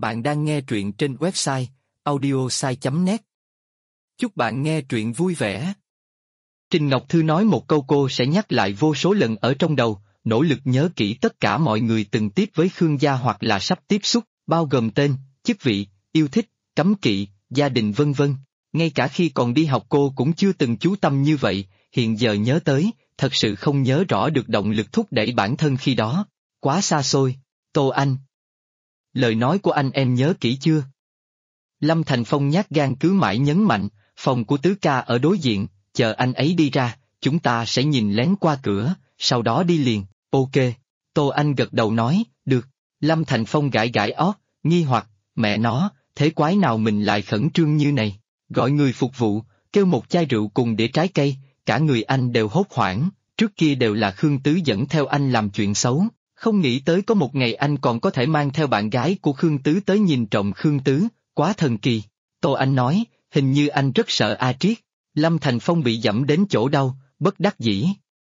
Bạn đang nghe truyện trên website audiosai.net. Chúc bạn nghe truyện vui vẻ. Trình Ngọc Thư nói một câu cô sẽ nhắc lại vô số lần ở trong đầu, nỗ lực nhớ kỹ tất cả mọi người từng tiếp với Khương gia hoặc là sắp tiếp xúc, bao gồm tên, chức vị, yêu thích, cấm kỵ, gia đình vân vân. Ngay cả khi còn đi học cô cũng chưa từng chú tâm như vậy, hiện giờ nhớ tới, thật sự không nhớ rõ được động lực thúc đẩy bản thân khi đó. Quá xa xôi. Tô Anh. Lời nói của anh em nhớ kỹ chưa? Lâm Thành Phong nhát gan cứ mãi nhấn mạnh, phòng của Tứ ca ở đối diện, chờ anh ấy đi ra, chúng ta sẽ nhìn lén qua cửa, sau đó đi liền. Ok. Tô Anh gật đầu nói, được. Lâm Thành Phong gãi gãi ót, nghi hoặc, mẹ nó, thế quái nào mình lại khẩn trương như này, gọi người phục vụ, kêu một chai rượu cùng đĩa trái cây, cả người anh đều hốt hoảng, trước kia đều là Khương Tứ dẫn theo anh làm chuyện xấu. Không nghĩ tới có một ngày anh còn có thể mang theo bạn gái của Khương Tứ tới nhìn trộm Khương Tứ, quá thần kỳ. Tô Anh nói, hình như anh rất sợ A Triết. Lâm Thành Phong bị dẫm đến chỗ đau, bất đắc dĩ.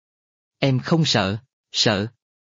Em không sợ, sợ.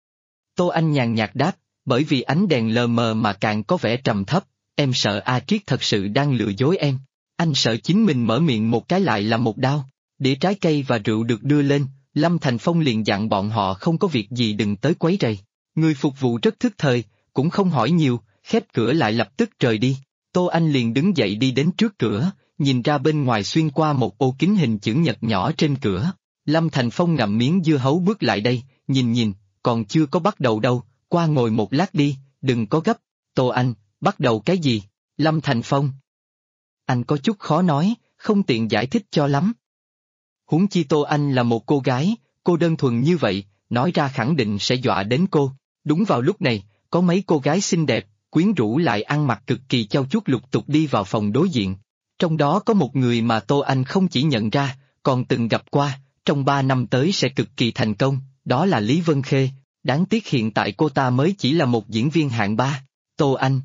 Tô Anh nhàn nhạt đáp, bởi vì ánh đèn lờ mờ mà càng có vẻ trầm thấp, em sợ A Triết thật sự đang lừa dối em. Anh sợ chính mình mở miệng một cái lại là một đao. Đĩa trái cây và rượu được đưa lên, Lâm Thành Phong liền dặn bọn họ không có việc gì đừng tới quấy rầy. Người phục vụ rất thức thời, cũng không hỏi nhiều, khép cửa lại lập tức rời đi. Tô Anh liền đứng dậy đi đến trước cửa, nhìn ra bên ngoài xuyên qua một ô kính hình chữ nhật nhỏ trên cửa. Lâm Thành Phong ngậm miếng dưa hấu bước lại đây, nhìn, còn chưa có bắt đầu đâu, qua ngồi một lát đi, đừng có gấp. Tô Anh, bắt đầu cái gì? Lâm Thành Phong. Anh có chút khó nói, không tiện giải thích cho lắm. Huống chi Tô Anh là một cô gái, cô đơn thuần như vậy, nói ra khẳng định sẽ dọa đến cô. Đúng vào lúc này, có mấy cô gái xinh đẹp, quyến rũ lại ăn mặc cực kỳ chau chuốt lục tục đi vào phòng đối diện. Trong đó có một người mà Tô Anh không chỉ nhận ra, còn từng gặp qua, trong 3 năm tới sẽ cực kỳ thành công, đó là Lý Vân Khê. Đáng tiếc hiện tại cô ta mới chỉ là một diễn viên hạng 3. Tô Anh.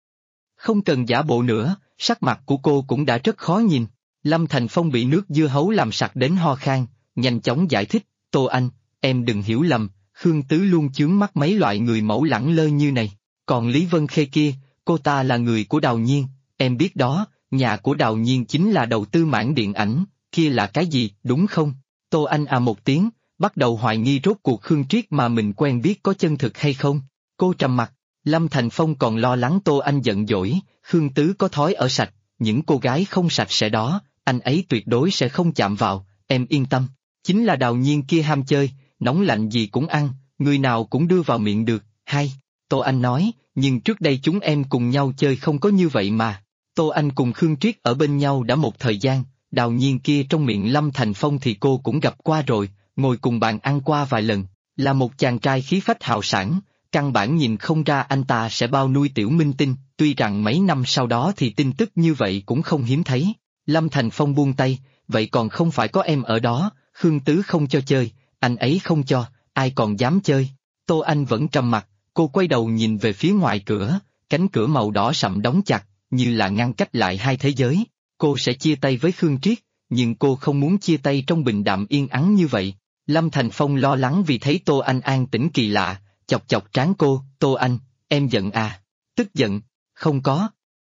Không cần giả bộ nữa, sắc mặt của cô cũng đã rất khó nhìn. Lâm Thành Phong bị nước dưa hấu làm sặc đến ho khan, nhanh chóng giải thích, Tô Anh, em đừng hiểu lầm, Khương Tứ luôn chướng mắt mấy loại người mẫu lẳng lơ như này. Còn Lý Vân Khê kia, cô ta là người của Đào Nhiên, em biết đó, nhà của Đào Nhiên chính là đầu tư mảng điện ảnh, kia là cái gì, đúng không? Tô Anh à một tiếng, bắt đầu hoài nghi rốt cuộc Khương Triết mà mình quen biết có chân thực hay không. Cô trầm mặt, Lâm Thành Phong còn lo lắng Tô Anh giận dỗi, Khương Tứ có thói ở sạch, những cô gái không sạch sẽ đó, anh ấy tuyệt đối sẽ không chạm vào, em yên tâm. Chính là Đào Nhiên kia ham chơi, nóng lạnh gì cũng ăn, người nào cũng đưa vào miệng được, hay. Tô Anh nói, nhưng trước đây chúng em cùng nhau chơi không có như vậy mà. Tô Anh cùng Khương Triết ở bên nhau đã một thời gian, Đào Nhiên kia trong miệng Lâm Thành Phong thì cô cũng gặp qua rồi, ngồi cùng bàn ăn qua vài lần, là một chàng trai khí phách hào sảng, căn bản nhìn không ra anh ta sẽ bao nuôi tiểu minh tinh, tuy rằng mấy năm sau đó thì tin tức như vậy cũng không hiếm thấy. Lâm Thành Phong buông tay, vậy còn không phải có em ở đó, Khương Tứ không cho chơi, anh ấy không cho, ai còn dám chơi. Tô Anh vẫn trầm mặc, cô quay đầu nhìn về phía ngoài cửa, cánh cửa màu đỏ sậm đóng chặt, như là ngăn cách lại hai thế giới. Cô sẽ chia tay với Khương Triết, nhưng cô không muốn chia tay trong bình đạm yên ắng như vậy. Lâm Thành Phong lo lắng vì thấy Tô Anh an tĩnh kỳ lạ, chọc chọc trán cô, Tô Anh, em giận à? Tức giận, không có.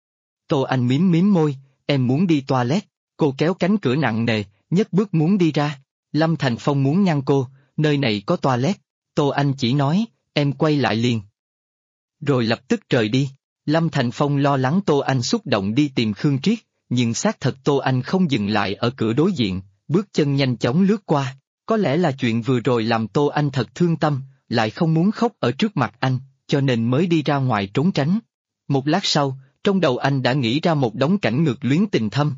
Tô Anh mím môi, em muốn đi toilet, cô kéo cánh cửa nặng nề, nhấc bước muốn đi ra. Lâm Thành Phong muốn ngăn cô, nơi này có toilet. Tô Anh chỉ nói, em quay lại liền. Rồi lập tức rời đi. Lâm Thành Phong lo lắng Tô Anh xúc động đi tìm Khương Triết, nhưng xác thật Tô Anh không dừng lại ở cửa đối diện, bước chân nhanh chóng lướt qua. Có lẽ là chuyện vừa rồi làm Tô Anh thật thương tâm, lại không muốn khóc ở trước mặt anh, cho nên mới đi ra ngoài trốn tránh. Một lát sau, trong đầu anh đã nghĩ ra một đống cảnh ngược luyến tình thâm.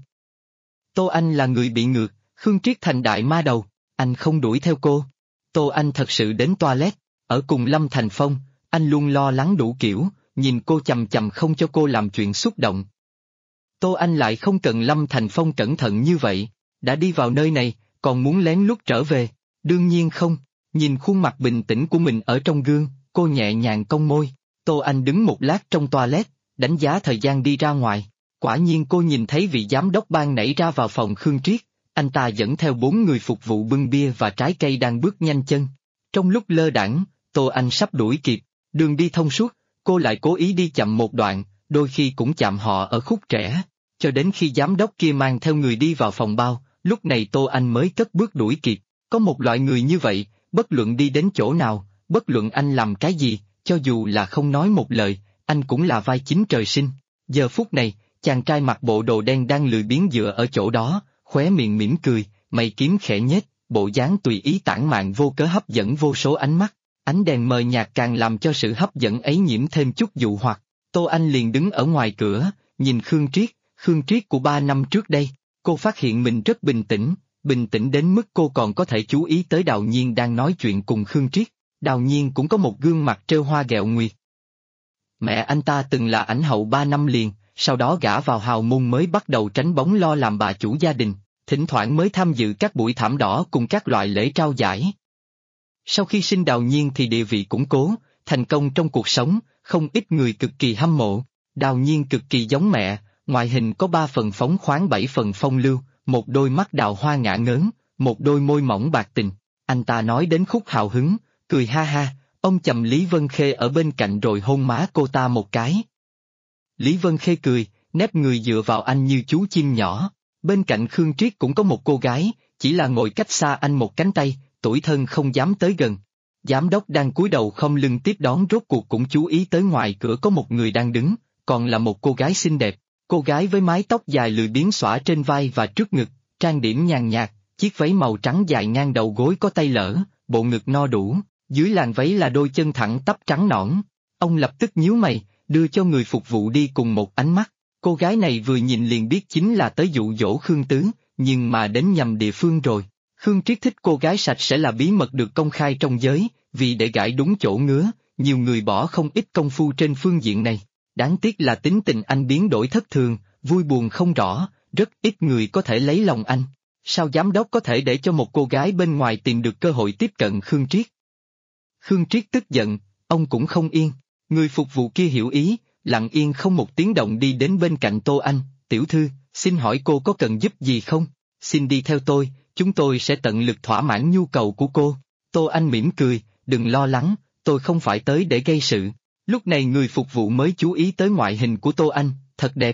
Tô Anh là người bị ngược, Khương Triết thành đại ma đầu, anh không đuổi theo cô. Tô Anh thật sự đến toilet, ở cùng Lâm Thành Phong, anh luôn lo lắng đủ kiểu, nhìn cô chằm chằm không cho cô làm chuyện xúc động. Tô Anh lại không cần Lâm Thành Phong cẩn thận như vậy, đã đi vào nơi này, còn muốn lén lút trở về, đương nhiên không. Nhìn khuôn mặt bình tĩnh của mình ở trong gương, cô nhẹ nhàng cong môi. Tô Anh đứng một lát trong toilet, đánh giá thời gian đi ra ngoài. Quả nhiên cô nhìn thấy vị giám đốc ban nãy ra vào phòng Khương Triết, anh ta dẫn theo 4 người phục vụ bưng bia và trái cây đang bước nhanh chân. Trong lúc lơ đãng, Tô Anh sắp đuổi kịp, đường đi thông suốt, cô lại cố ý đi chậm một đoạn, đôi khi cũng chạm họ ở khúc trẻ, cho đến khi giám đốc kia mang theo người đi vào phòng bao, lúc này Tô Anh mới cất bước đuổi kịp. Có một loại người như vậy, bất luận đi đến chỗ nào, bất luận anh làm cái gì, cho dù là không nói một lời, anh cũng là vai chính trời sinh. Giờ phút này, chàng trai mặc bộ đồ đen đang lười biếng dựa ở chỗ đó, khóe miệng mỉm cười, mày kiếm khẽ nhếch, bộ dáng tùy ý tản mạn vô cớ hấp dẫn vô số ánh mắt. Ánh đèn mờ nhạt càng làm cho sự hấp dẫn ấy nhiễm thêm chút dụ hoặc. Tô Anh liền đứng ở ngoài cửa, nhìn Khương Triết của 3 năm trước đây. Cô phát hiện mình rất bình tĩnh đến mức cô còn có thể chú ý tới Đào Nhiên đang nói chuyện cùng Khương Triết. Đào Nhiên cũng có một gương mặt trêu hoa ghẹo nguyệt. Mẹ anh ta từng là ảnh hậu 3 năm liền, sau đó gả vào hào môn mới bắt đầu tránh bóng lo làm bà chủ gia đình, thỉnh thoảng mới tham dự các buổi thảm đỏ cùng các loại lễ trao giải. Sau khi sinh Đào Nhiên thì địa vị củng cố, thành công trong cuộc sống, không ít người cực kỳ hâm mộ. Đào Nhiên cực kỳ giống mẹ, ngoại hình có 3 phần phóng khoáng 7 phần phong lưu, một đôi mắt đào hoa ngả ngớn, một đôi môi mỏng bạc tình. Anh ta nói đến khúc hào hứng, cười ha ha, ông chầm Lý Vân Khê ở bên cạnh rồi hôn má cô ta một cái. Lý Vân Khê cười, nép người dựa vào anh như chú chim nhỏ. Bên cạnh Khương Triết cũng có một cô gái, chỉ là ngồi cách xa anh một cánh tay, tủi thân không dám tới gần. Giám đốc đang cúi đầu không lưng tiếp đón rốt cuộc cũng chú ý tới ngoài cửa có một người đang đứng, còn là một cô gái xinh đẹp. Cô gái với mái tóc dài lười biếng xõa trên vai và trước ngực, trang điểm nhàn nhạt, chiếc váy màu trắng dài ngang đầu gối có tay lỡ, bộ ngực no đủ, dưới làn váy là đôi chân thẳng tắp trắng nõn. Ông lập tức nhíu mày, đưa cho người phục vụ đi cùng một ánh mắt. Cô gái này vừa nhìn liền biết chính là tới dụ dỗ Khương Tứ, nhưng mà đến nhầm địa phương rồi. Khương Triết thích cô gái sạch sẽ là bí mật được công khai trong giới, vì để gãi đúng chỗ ngứa, nhiều người bỏ không ít công phu trên phương diện này. Đáng tiếc là tính tình anh biến đổi thất thường, vui buồn không rõ, rất ít người có thể lấy lòng anh. Sao giám đốc có thể để cho một cô gái bên ngoài tìm được cơ hội tiếp cận Khương Triết? Khương Triết tức giận, ông cũng không yên. Người phục vụ kia hiểu ý, lặng yên không một tiếng động đi đến bên cạnh Tô Anh. Tiểu thư, xin hỏi cô có cần giúp gì không? Xin đi theo tôi, chúng tôi sẽ tận lực thỏa mãn nhu cầu của cô. Tô Anh mỉm cười, đừng lo lắng, tôi không phải tới để gây sự. Lúc này người phục vụ mới chú ý tới ngoại hình của Tô Anh, thật đẹp.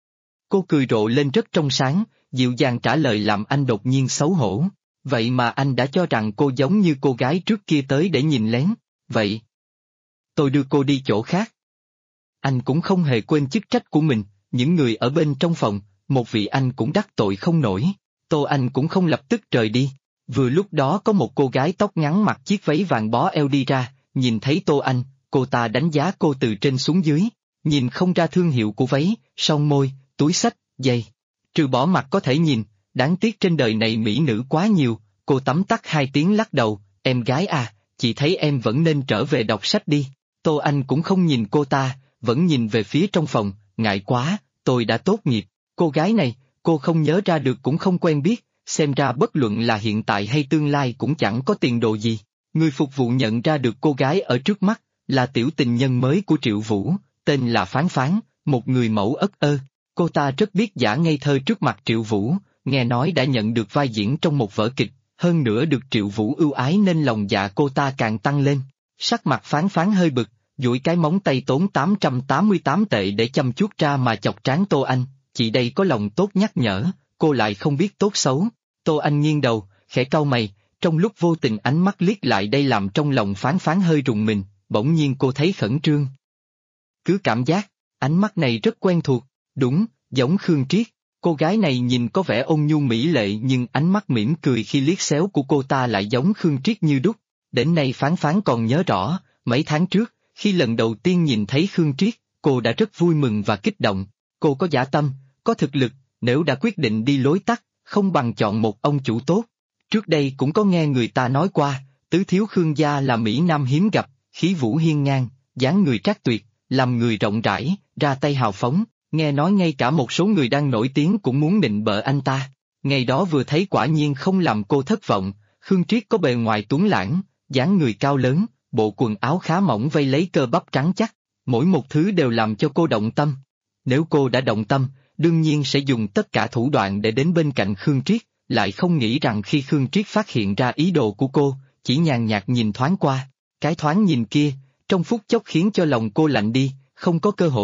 Cô cười rộ lên rất trong sáng, dịu dàng trả lời làm anh đột nhiên xấu hổ. Vậy mà anh đã cho rằng cô giống như cô gái trước kia tới để nhìn lén, vậy tôi đưa cô đi chỗ khác. Anh cũng không hề quên chức trách của mình, những người ở bên trong phòng, một vị anh cũng đắc tội không nổi. Tô Anh cũng không lập tức rời đi. Vừa lúc đó có một cô gái tóc ngắn mặc chiếc váy vàng bó eo đi ra, nhìn thấy Tô Anh, cô ta đánh giá cô từ trên xuống dưới, nhìn không ra thương hiệu của váy, son môi, túi xách, giày. Trừ bỏ mặt có thể nhìn, đáng tiếc trên đời này mỹ nữ quá nhiều, cô tấm tắc 2 tiếng lắc đầu, em gái à, chị thấy em vẫn nên trở về đọc sách đi. Tô Anh cũng không nhìn cô ta, vẫn nhìn về phía trong phòng, ngại quá, tôi đã tốt nghiệp. Cô gái này, cô không nhớ ra được cũng không quen biết, xem ra bất luận là hiện tại hay tương lai cũng chẳng có tiền đồ gì. Người phục vụ nhận ra được cô gái ở trước mắt, là tiểu tình nhân mới của Triệu Vũ, tên là Phán Phán, một người mẫu ất ơ. Cô ta rất biết giả ngây thơ trước mặt Triệu Vũ, nghe nói đã nhận được vai diễn trong một vở kịch, hơn nữa được Triệu Vũ ưu ái nên lòng dạ cô ta càng tăng lên. Sắc mặt Phán Phán hơi bực, duỗi cái móng tay tốn 888 tệ để chăm chút ra mà chọc trán Tô Anh, chị đây có lòng tốt nhắc nhở, cô lại không biết tốt xấu. Tô Anh nghiêng đầu, khẽ cau mày, trong lúc vô tình ánh mắt liếc lại đây làm trong lòng Phán Phán hơi rùng mình, bỗng nhiên cô thấy khẩn trương. Cứ cảm giác, ánh mắt này rất quen thuộc, đúng, giống Khương Triết. Cô gái này nhìn có vẻ ôn nhu mỹ lệ nhưng ánh mắt mỉm cười khi liếc xéo của cô ta lại giống Khương Triết như đúc. Đến nay Phán Phán còn nhớ rõ, mấy tháng trước, khi lần đầu tiên nhìn thấy Khương Triết, cô đã rất vui mừng và kích động. Cô có dã tâm, có thực lực, nếu đã quyết định đi lối tắt, không bằng chọn một ông chủ tốt. Trước đây cũng có nghe người ta nói qua, tứ thiếu Khương gia là Mỹ Nam hiếm gặp, khí vũ hiên ngang, dáng người trác tuyệt, làm người rộng rãi, ra tay hào phóng, nghe nói ngay cả một số người đang nổi tiếng cũng muốn nịnh bợ anh ta. Ngày đó vừa thấy quả nhiên không làm cô thất vọng, Khương Triết có bề ngoài tuấn lãng, dáng người cao lớn, bộ quần áo khá mỏng vây lấy cơ bắp trắng chắc, mỗi một thứ đều làm cho cô động tâm. Nếu cô đã động tâm, đương nhiên sẽ dùng tất cả thủ đoạn để đến bên cạnh Khương Triết, lại không nghĩ rằng khi Khương Triết phát hiện ra ý đồ của cô, chỉ nhàn nhạt nhìn thoáng qua, cái thoáng nhìn kia, trong phút chốc khiến cho lòng cô lạnh đi, không có cơ hội.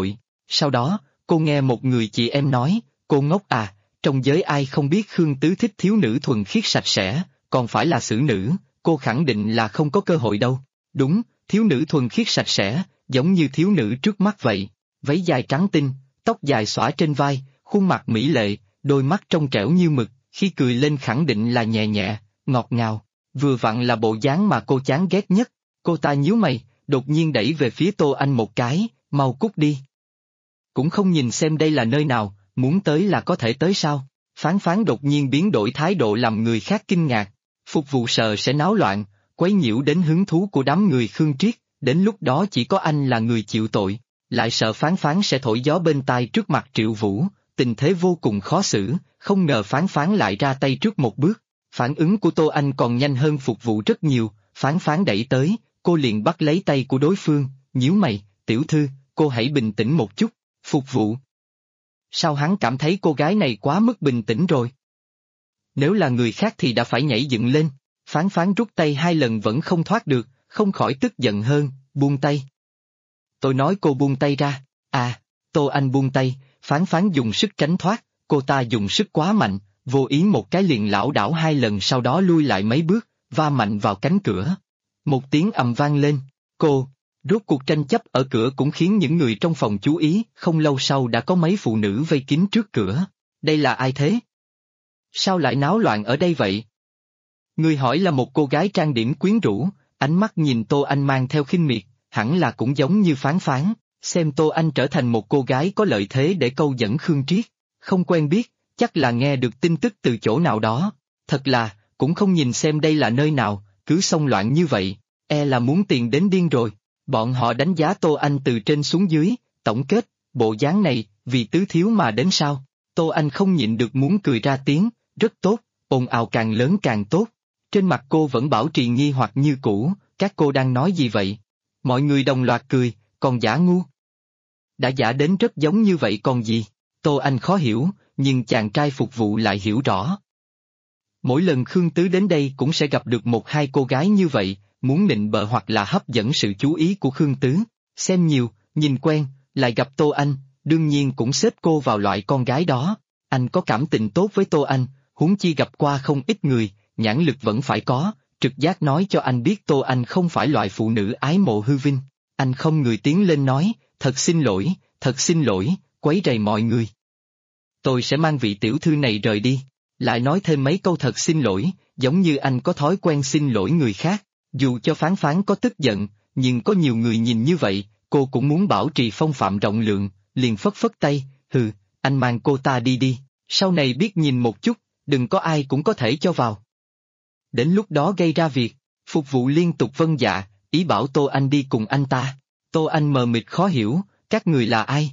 Sau đó, cô nghe một người chị em nói, cô ngốc à, trong giới ai không biết Khương Tứ thích thiếu nữ thuần khiết sạch sẽ, còn phải là xử nữ, cô khẳng định là không có cơ hội đâu. Đúng, thiếu nữ thuần khiết sạch sẽ, giống như thiếu nữ trước mắt vậy, váy dài trắng tinh, tóc dài xõa trên vai, khuôn mặt mỹ lệ, đôi mắt trong trẻo như mực, khi cười lên khẳng định là nhẹ nhẹ, ngọt ngào, vừa vặn là bộ dáng mà cô chán ghét nhất. Cô ta nhíu mày, đột nhiên đẩy về phía Tô Anh một cái, mau cút đi. Cũng không nhìn xem đây là nơi nào, muốn tới là có thể tới sao? Phán phán đột nhiên biến đổi thái độ làm người khác kinh ngạc, phục vụ sợ sẽ náo loạn, quấy nhiễu đến hứng thú của đám người Khương Triết, đến lúc đó chỉ có anh là người chịu tội, lại sợ phán phán sẽ thổi gió bên tai trước mặt Triệu Vũ, tình thế vô cùng khó xử, không ngờ phán phán lại ra tay trước một bước. Phản ứng của Tô Anh còn nhanh hơn phục vụ rất nhiều, phán phán đẩy tới, cô liền bắt lấy tay của đối phương, nhíu mày, tiểu thư, cô hãy bình tĩnh một chút, phục vụ. Sao hắn cảm thấy cô gái này quá mức bình tĩnh rồi? Nếu là người khác thì đã phải nhảy dựng lên, phán phán rút tay 2 lần vẫn không thoát được, không khỏi tức giận hơn, buông tay. Tôi nói cô buông tay ra, à, Tô Anh buông tay, phán phán dùng sức tránh thoát, cô ta dùng sức quá mạnh, vô ý một cái liền lảo đảo 2 lần sau đó lui lại mấy bước, va mạnh vào cánh cửa. Một tiếng ầm vang lên, rốt cuộc tranh chấp ở cửa cũng khiến những người trong phòng chú ý, không lâu sau đã có mấy phụ nữ vây kín trước cửa. Đây là ai thế? Sao lại náo loạn ở đây vậy? Người hỏi là một cô gái trang điểm quyến rũ, ánh mắt nhìn Tô Anh mang theo khinh miệt, hẳn là cũng giống như phán phán, xem Tô Anh trở thành một cô gái có lợi thế để câu dẫn Khương Triết. Không quen biết, chắc là nghe được tin tức từ chỗ nào đó. Thật là, cũng không nhìn xem đây là nơi nào, cứ xông loạn như vậy, là muốn tiền đến điên rồi. Bọn họ đánh giá Tô Anh từ trên xuống dưới, tổng kết, bộ dáng này, vì tứ thiếu mà đến sao? Tô Anh không nhịn được muốn cười ra tiếng, rất tốt, ồn ào càng lớn càng tốt. Trên mặt cô vẫn bảo trì nghi hoặc như cũ, các cô đang nói gì vậy? Mọi người đồng loạt cười, còn giả ngu. Đã giả đến rất giống như vậy còn gì? Tô Anh khó hiểu, nhưng chàng trai phục vụ lại hiểu rõ. Mỗi lần Khương Tứ đến đây cũng sẽ gặp được 1-2 cô gái như vậy, muốn nịnh bợ hoặc là hấp dẫn sự chú ý của Khương Tứ. Xem nhiều, nhìn quen, lại gặp Tô Anh, đương nhiên cũng xếp cô vào loại con gái đó. Anh có cảm tình tốt với Tô Anh, huống chi gặp qua không ít người, nhãn lực vẫn phải có, trực giác nói cho anh biết Tô Anh không phải loại phụ nữ ái mộ hư vinh. Anh không người tiến lên nói, thật xin lỗi, quấy rầy mọi người. Tôi sẽ mang vị tiểu thư này rời đi, lại nói thêm mấy câu thật xin lỗi, giống như anh có thói quen xin lỗi người khác. Dù cho phán phán có tức giận, nhưng có nhiều người nhìn như vậy, cô cũng muốn bảo trì phong phạm rộng lượng, liền phất phất tay, hừ, anh mang cô ta đi đi, sau này biết nhìn một chút, đừng có ai cũng có thể cho vào. Đến lúc đó gây ra việc, phục vụ liên tục vâng dạ, ý bảo Tô Anh đi cùng anh ta. Tô Anh mờ mịt khó hiểu, các người là ai?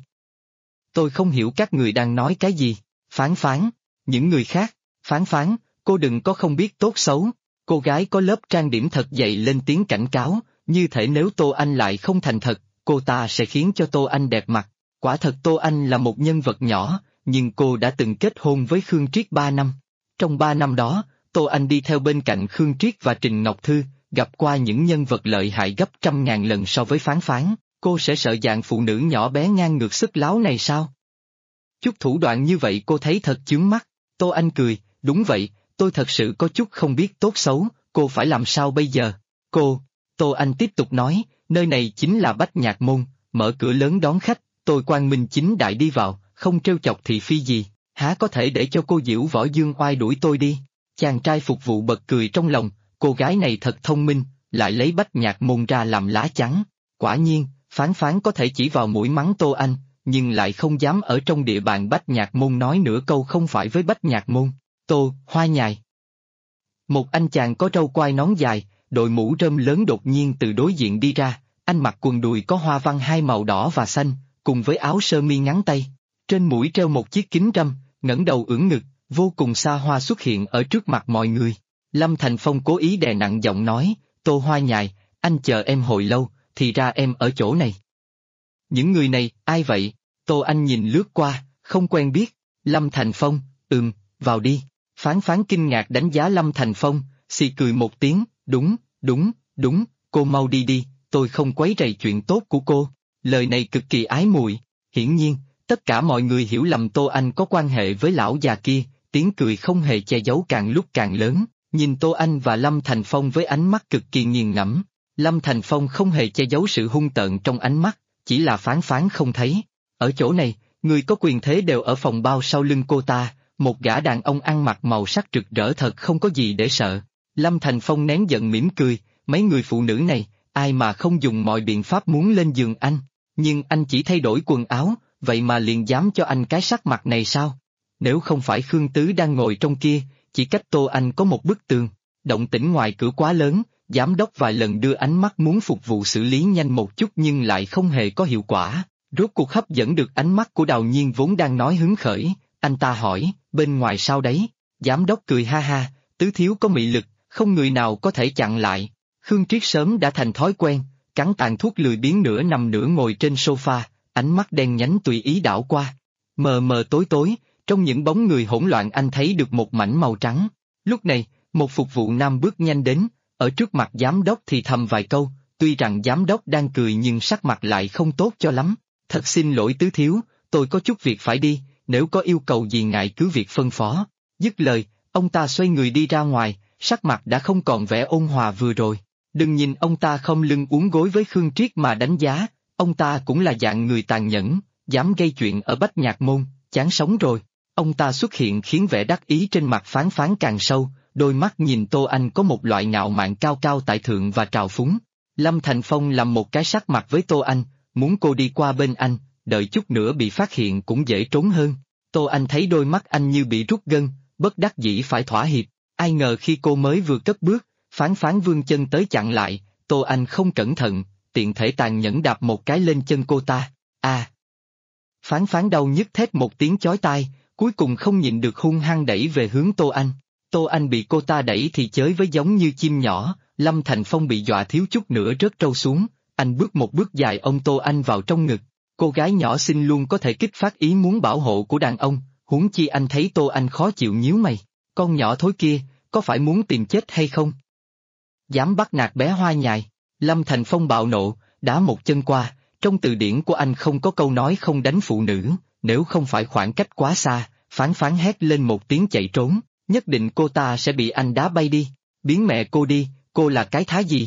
Tôi không hiểu các người đang nói cái gì, phán phán, những người khác, phán phán, cô đừng có không biết tốt xấu. Cô gái có lớp trang điểm thật dày lên tiếng cảnh cáo, như thể nếu Tô Anh lại không thành thật, cô ta sẽ khiến cho Tô Anh đẹp mặt. Quả thật Tô Anh là một nhân vật nhỏ, nhưng cô đã từng kết hôn với Khương Triết 3 năm. Trong 3 năm đó, Tô Anh đi theo bên cạnh Khương Triết và Trình Ngọc Thư, gặp qua những nhân vật lợi hại gấp 100.000 lần so với phán phán, cô sẽ sợ dạng phụ nữ nhỏ bé ngang ngược sức láo này sao? Chút thủ đoạn như vậy cô thấy thật chướng mắt. Tô Anh cười, đúng vậy, tôi thật sự có chút không biết tốt xấu, cô phải làm sao bây giờ? Tô Anh tiếp tục nói, nơi này chính là Bách Nhạc Môn, mở cửa lớn đón khách, tôi quang minh chính đại đi vào, không trêu chọc thị phi gì, há có thể để cho cô Diễu Võ Dương Oai đuổi tôi đi? Chàng trai phục vụ bật cười trong lòng, cô gái này thật thông minh, lại lấy Bách Nhạc Môn ra làm lá chắn. Quả nhiên, phán phán có thể chỉ vào mũi mắng Tô Anh, nhưng lại không dám ở trong địa bàn Bách Nhạc Môn nói nửa câu không phải với Bách Nhạc Môn. Tô, Hoa Nhài. Một anh chàng có râu quai nón dài, đội mũ rơm lớn đột nhiên từ đối diện đi ra, anh mặc quần đùi có hoa văn 2 màu đỏ và xanh, cùng với áo sơ mi ngắn tay. Trên mũi treo một chiếc kính râm, ngẩng đầu ưỡn ngực, vô cùng xa hoa xuất hiện ở trước mặt mọi người. Lâm Thành Phong cố ý đè nặng giọng nói, Tô Hoa Nhài, anh chờ em hồi lâu, thì ra em ở chỗ này. Những người này, ai vậy? Tô Anh nhìn lướt qua, không quen biết. Lâm Thành Phong, vào đi. Phán phán kinh ngạc đánh giá Lâm Thành Phong, xì cười một tiếng, đúng, cô mau đi đi, tôi không quấy rầy chuyện tốt của cô. Lời này cực kỳ ái muội. Hiển nhiên, tất cả mọi người hiểu lầm Tô Anh có quan hệ với lão già kia, tiếng cười không hề che giấu càng lúc càng lớn, nhìn Tô Anh và Lâm Thành Phong với ánh mắt cực kỳ nghiền ngẫm. Lâm Thành Phong không hề che giấu sự hung tợn trong ánh mắt, chỉ là phán phán không thấy. Ở chỗ này, người có quyền thế đều ở phòng bao sau lưng cô ta, một gã đàn ông ăn mặc màu sắc rực rỡ thật không có gì để sợ. Lâm Thành Phong nén giận mỉm cười, mấy người phụ nữ này, ai mà không dùng mọi biện pháp muốn lên giường anh, nhưng anh chỉ thay đổi quần áo, vậy mà liền dám cho anh cái sắc mặt này sao? Nếu không phải Khương Tứ đang ngồi trong kia, chỉ cách Tô Anh có một bức tường, động tĩnh ngoài cửa quá lớn, giám đốc vài lần đưa ánh mắt muốn phục vụ xử lý nhanh một chút nhưng lại không hề có hiệu quả. Rốt cuộc hấp dẫn được ánh mắt của Đào Nhiên vốn đang nói hứng khởi, anh ta hỏi, bên ngoài sao đấy? Giám đốc cười ha ha, Tứ thiếu có mị lực, không người nào có thể chặn lại. Khương Triết sớm đã thành thói quen, cắn tàn thuốc lười biếng nửa nằm nửa ngồi trên sofa, ánh mắt đen nhánh tùy ý đảo qua. Mờ mờ tối tối, trong những bóng người hỗn loạn anh thấy được một mảnh màu trắng. Lúc này, một phục vụ nam bước nhanh đến, ở trước mặt giám đốc thì thầm vài câu, tuy rằng giám đốc đang cười nhưng sắc mặt lại không tốt cho lắm. Thật xin lỗi Tứ thiếu, tôi có chút việc phải đi, nếu có yêu cầu gì ngài cứ việc phân phó. Dứt lời, ông ta xoay người đi ra ngoài, sắc mặt đã không còn vẻ ôn hòa vừa rồi. Đừng nhìn ông ta không lưng uốn gối với Khương Triết mà đánh giá, ông ta cũng là dạng người tàn nhẫn, dám gây chuyện ở Bách Nhạc Môn, chán sống rồi. Ông ta xuất hiện khiến vẻ đắc ý trên mặt phán phán càng sâu, đôi mắt nhìn Tô Anh có một loại ngạo mạn cao cao tại thượng và trào phúng. Lâm Thành Phong làm một cái sắc mặt với Tô Anh, muốn cô đi qua bên anh, đợi chút nữa bị phát hiện cũng dễ trốn hơn. Tô Anh thấy đôi mắt anh như bị rút gân, bất đắc dĩ phải thỏa hiệp, ai ngờ khi cô mới vừa cất bước, phán phán vươn chân tới chặn lại, Tô Anh không cẩn thận, tiện thể tàn nhẫn đạp một cái lên chân cô ta, Phán phán đau nhức thét một tiếng chói tai, cuối cùng không nhịn được hung hăng đẩy về hướng Tô Anh. Tô Anh bị cô ta đẩy thì chới với giống như chim nhỏ, Lâm Thành Phong bị dọa thiếu chút nữa rớt trâu xuống, anh bước một bước dài ôm Tô Anh vào trong ngực. Cô gái nhỏ xinh luôn có thể kích phát ý muốn bảo hộ của đàn ông, huống chi anh thấy Tô Anh khó chịu nhíu mày, con nhỏ thối kia, có phải muốn tìm chết hay không? Dám bắt nạt bé hoa nhài, Lâm Thành Phong bạo nộ, đá một chân qua, trong từ điển của anh không có câu nói không đánh phụ nữ, nếu không phải khoảng cách quá xa, phán phán hét lên một tiếng chạy trốn, nhất định cô ta sẽ bị anh đá bay đi, biến mẹ cô đi, cô là cái thá gì?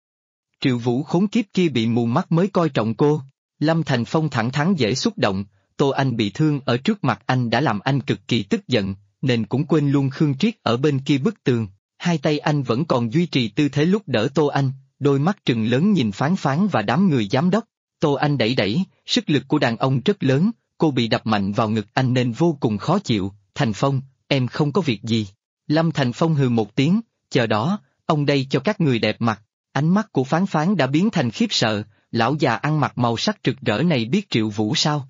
Triệu Vũ khốn kiếp kia bị mù mắt mới coi trọng cô. Lâm Thành Phong thẳng thắn dễ xúc động, Tô Anh bị thương ở trước mặt anh đã làm anh cực kỳ tức giận, nên cũng quên luôn Khương Triết ở bên kia bức tường, hai tay anh vẫn còn duy trì tư thế lúc đỡ Tô Anh, đôi mắt trừng lớn nhìn phán phán và đám người giám đốc. Tô Anh đẩy đẩy, sức lực của đàn ông rất lớn, cô bị đập mạnh vào ngực anh nên vô cùng khó chịu. Thành Phong, em không có việc gì. Lâm Thành Phong hừ một tiếng, chờ đó, ông đây cho các người đẹp mặt. Ánh mắt của phán phán đã biến thành khiếp sợ, lão già ăn mặc màu sắc rực rỡ này biết Triệu Vũ sao?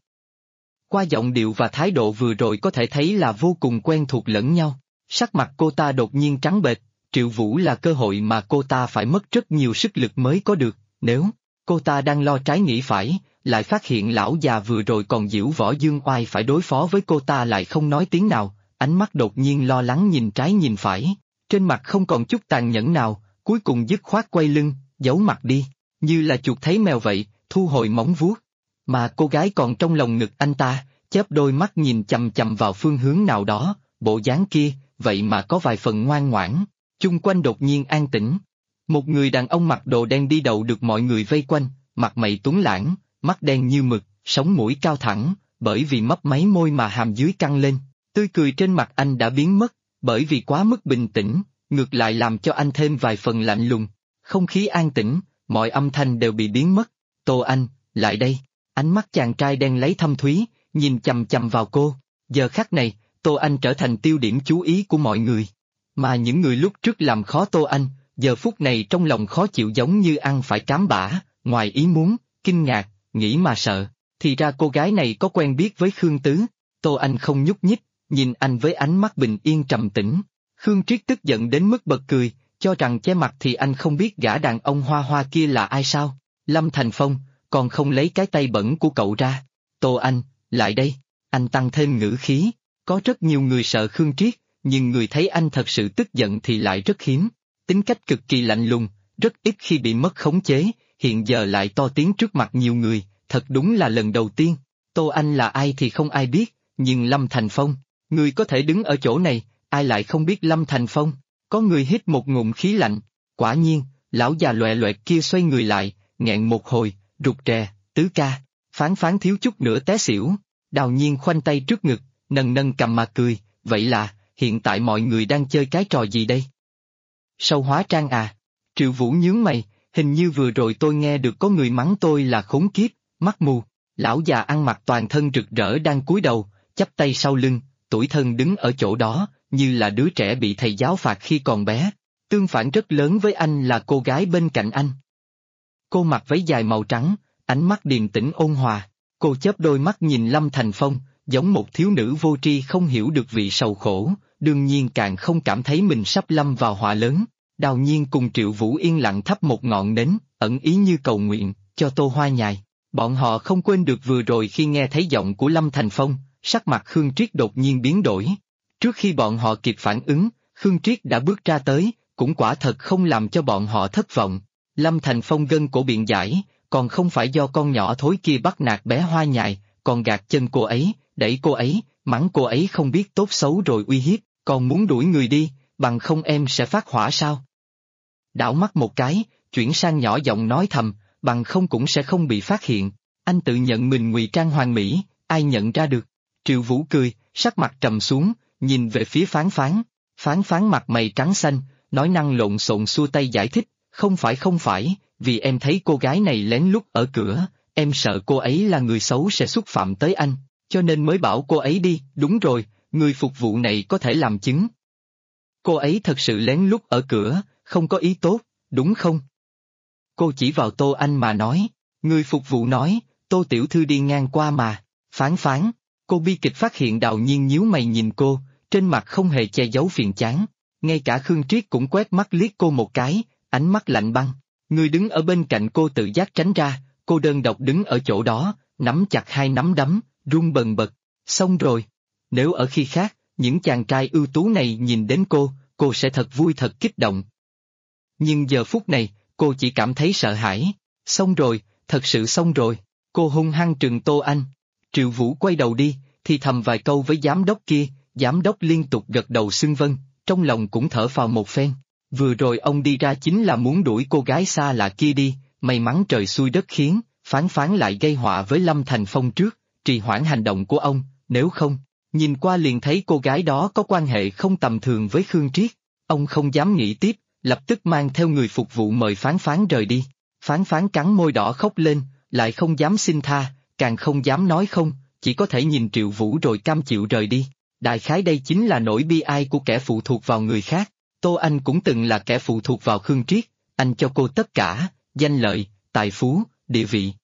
Qua giọng điệu và thái độ vừa rồi có thể thấy là vô cùng quen thuộc lẫn nhau. Sắc mặt cô ta đột nhiên trắng bệch, Triệu Vũ là cơ hội mà cô ta phải mất rất nhiều sức lực mới có được, nếu cô ta đang lo trái nghĩ phải, lại phát hiện lão già vừa rồi còn giễu võ dương oai phải đối phó với cô ta lại không nói tiếng nào, ánh mắt đột nhiên lo lắng nhìn trái nhìn phải, trên mặt không còn chút tàn nhẫn nào, cuối cùng dứt khoát quay lưng, giấu mặt đi, như là chuột thấy mèo vậy, thu hồi móng vuốt. Mà cô gái còn trong lòng ngực anh ta, chớp đôi mắt nhìn chằm chằm vào phương hướng nào đó, bộ dáng kia, vậy mà có vài phần ngoan ngoãn, chung quanh đột nhiên an tĩnh. Một người đàn ông mặc đồ đen đi đầu được mọi người vây quanh, mặt mày tuấn lãng, mắt đen như mực, sống mũi cao thẳng, bởi vì mấp máy môi mà hàm dưới căng lên, tươi cười trên mặt anh đã biến mất, bởi vì quá mức bình tĩnh, ngược lại làm cho anh thêm vài phần lạnh lùng. Không khí an tĩnh, mọi âm thanh đều bị biến mất. Tô Anh, lại đây. Ánh mắt chàng trai đen lấy thâm thúy, nhìn chằm chằm vào cô. Giờ khắc này, Tô Anh trở thành tiêu điểm chú ý của mọi người. Mà những người lúc trước làm khó Tô Anh, giờ phút này trong lòng khó chịu giống như ăn phải cám bã, ngoài ý muốn, kinh ngạc, nghĩ mà sợ. Thì ra cô gái này có quen biết với Khương Tứ. Tô Anh không nhúc nhích, nhìn anh với ánh mắt bình yên trầm tĩnh. Khương Triết tức giận đến mức bật cười, cho rằng che mặt thì anh không biết gã đàn ông hoa hoa kia là ai sao. Lâm Thành Phong, còn không lấy cái tay bẩn của cậu ra. Tô Anh, lại đây. Anh tăng thêm ngữ khí. Có rất nhiều người sợ Khương Triết, nhưng người thấy anh thật sự tức giận thì lại rất hiếm. Tính cách cực kỳ lạnh lùng, rất ít khi bị mất khống chế, hiện giờ lại to tiếng trước mặt nhiều người, thật đúng là lần đầu tiên. Tô Anh là ai thì không ai biết, nhưng Lâm Thành Phong, người có thể đứng ở chỗ này, ai lại không biết Lâm Thành Phong? Có người hít một ngụm khí lạnh, quả nhiên, lão già loẹ loẹt kia xoay người lại, nghẹn một hồi, rụt rè, tứ ca, Phán Phán thiếu chút nữa té xỉu, Đào Nhiên khoanh tay trước ngực, nâng nâng cầm mà cười, vậy là, hiện tại mọi người đang chơi cái trò gì đây? Sâu hóa trang à? Triệu Vũ nhướng mày, hình như vừa rồi tôi nghe được có người mắng tôi là khốn kiếp, mắt mù. Lão già ăn mặc toàn thân rực rỡ đang cúi đầu, chắp tay sau lưng, tủi thân đứng ở chỗ đó, như là đứa trẻ bị thầy giáo phạt khi còn bé. Tương phản rất lớn với anh là cô gái bên cạnh anh. Cô mặc váy dài màu trắng, ánh mắt điềm tĩnh ôn hòa. Cô chớp đôi mắt nhìn Lâm Thành Phong, giống một thiếu nữ vô tri không hiểu được vị sầu khổ, đương nhiên càng không cảm thấy mình sắp lâm vào họa lớn. Đào Nhiên cùng Triệu Vũ yên lặng thắp một ngọn nến, ẩn ý như cầu nguyện, cho Tô Hoa nhài. Bọn họ không quên được vừa rồi khi nghe thấy giọng của Lâm Thành Phong, sắc mặt Khương Triết đột nhiên biến đổi. Trước khi bọn họ kịp phản ứng, Khương Triết đã bước ra tới, cũng quả thật không làm cho bọn họ thất vọng. Lâm Thành Phong gân cổ biện giải, còn không phải do con nhỏ thối kia bắt nạt bé Hoa nhài, còn gạt chân cô ấy, đẩy cô ấy, mắng cô ấy không biết tốt xấu rồi uy hiếp, còn muốn đuổi người đi, bằng không em sẽ phát hỏa sao? Đảo mắt một cái, chuyển sang nhỏ giọng nói thầm, bằng không cũng sẽ không bị phát hiện. Anh tự nhận mình ngụy trang hoàn mỹ, ai nhận ra được? Triệu Vũ cười, sắc mặt trầm xuống, nhìn về phía Phán Phán. Phán Phán mặt mày trắng xanh, nói năng lộn xộn xua tay giải thích, không phải, vì em thấy cô gái này lén lút ở cửa, em sợ cô ấy là người xấu sẽ xúc phạm tới anh, cho nên mới bảo cô ấy đi. Đúng rồi, người phục vụ này có thể làm chứng. Cô ấy thật sự lén lút ở cửa, không có ý tốt, đúng không? Cô chỉ vào Tô Anh mà nói, người phục vụ nói, Tô tiểu thư đi ngang qua mà. Phán Phán, cô bi kịch phát hiện Đào Nhiên nhíu mày nhìn cô, trên mặt không hề che giấu phiền chán. Ngay cả Khương Triết cũng quét mắt liếc cô một cái, ánh mắt lạnh băng. Người đứng ở bên cạnh cô tự giác tránh ra, cô đơn độc đứng ở chỗ đó, nắm chặt hai nắm đấm, run bần bật. Xong rồi. Nếu ở khi khác, những chàng trai ưu tú này nhìn đến cô sẽ thật vui thật kích động. Nhưng giờ phút này, cô chỉ cảm thấy sợ hãi. Xong rồi, thật sự xong rồi. Cô hung hăng trừng Tô Anh. Triệu Vũ quay đầu đi, thì thầm vài câu với giám đốc kia, giám đốc liên tục gật đầu xưng vâng, trong lòng cũng thở phào một phen. Vừa rồi ông đi ra chính là muốn đuổi cô gái xa lạ kia đi, may mắn trời xui đất khiến, Phán Phán lại gây họa với Lâm Thành Phong trước, trì hoãn hành động của ông, nếu không, nhìn qua liền thấy cô gái đó có quan hệ không tầm thường với Khương Triết. Ông không dám nghĩ tiếp, lập tức mang theo người phục vụ mời Phán Phán rời đi. Phán Phán cắn môi đỏ khóc lên, lại không dám xin tha, càng không dám nói không, chỉ có thể nhìn Triệu Vũ rồi cam chịu rời đi. Đại khái đây chính là nỗi bi ai của kẻ phụ thuộc vào người khác. Tô Anh cũng từng là kẻ phụ thuộc vào Khương Triết, anh cho cô tất cả, danh lợi, tài phú, địa vị.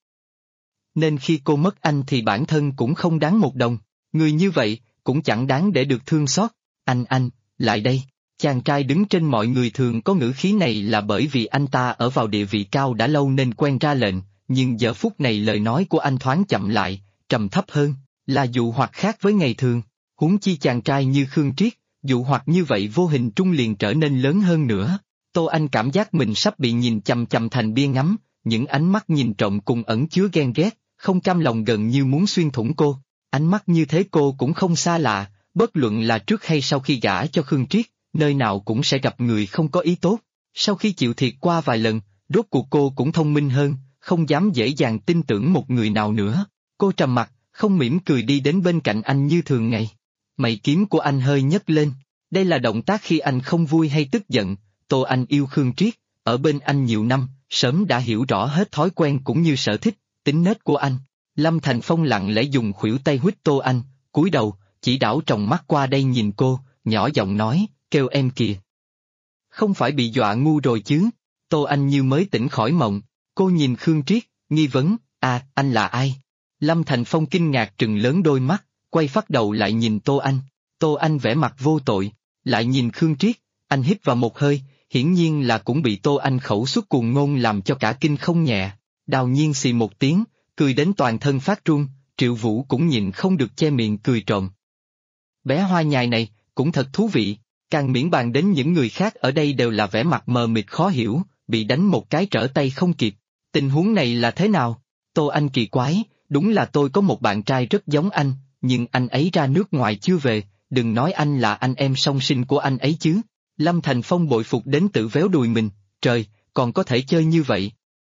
Nên khi cô mất anh thì bản thân cũng không đáng một đồng, người như vậy, cũng chẳng đáng để được thương xót. Anh, lại đây. Chàng trai đứng trên mọi người thường có ngữ khí này là bởi vì anh ta ở vào địa vị cao đã lâu nên quen ra lệnh, nhưng giờ phút này lời nói của anh thoáng chậm lại, trầm thấp hơn, là dụ hoặc khác với ngày thường. Huống chi chàng trai như Khương Triết, dụ hoặc như vậy vô hình trung liền trở nên lớn hơn nữa. Tô Anh cảm giác mình sắp bị nhìn chằm chằm thành bia ngắm, những ánh mắt nhìn trộm cùng ẩn chứa ghen ghét, không cam lòng gần như muốn xuyên thủng cô. Ánh mắt như thế cô cũng không xa lạ, bất luận là trước hay sau khi gả cho Khương Triết, nơi nào cũng sẽ gặp người không có ý tốt. Sau khi chịu thiệt qua vài lần, rốt cuộc cô cũng thông minh hơn, không dám dễ dàng tin tưởng một người nào nữa. Cô trầm mặt, không mỉm cười đi đến bên cạnh anh như thường ngày. Mày kiếm của anh hơi nhấc lên. Đây là động tác khi anh không vui hay tức giận. Tô Anh yêu Khương Triết, ở bên anh nhiều năm, sớm đã hiểu rõ hết thói quen cũng như sở thích, tính nết của anh. Lâm Thành Phong lặng lẽ dùng khuỷu tay huýt Tô Anh, cúi đầu, chỉ đảo tròng mắt qua đây nhìn cô, nhỏ giọng nói, kêu em kìa. Không phải bị dọa ngu rồi chứ? Tô Anh như mới tỉnh khỏi mộng, cô nhìn Khương Triết, nghi vấn, anh là ai? Lâm Thành Phong kinh ngạc trừng lớn đôi mắt, quay phát đầu lại nhìn Tô Anh. Tô Anh vẻ mặt vô tội, lại nhìn Khương Triết, anh hít vào một hơi, hiển nhiên là cũng bị Tô Anh khẩu suất cuồng ngôn làm cho cả kinh không nhẹ. Đào Nhiên xì một tiếng, cười đến toàn thân phát run, Triệu Vũ cũng nhịn không được che miệng cười trộm. Bé Hoa nhài này, cũng thật thú vị, càng miễn bàn đến những người khác ở đây đều là vẻ mặt mờ mịt khó hiểu, bị đánh một cái trở tay không kịp. Tình huống này là thế nào? Tô Anh kỳ quái, đúng là tôi có một bạn trai rất giống anh, nhưng anh ấy ra nước ngoài chưa về, đừng nói anh là anh em song sinh của anh ấy chứ. Lâm Thành Phong bội phục đến tự véo đùi mình, trời, còn có thể chơi như vậy.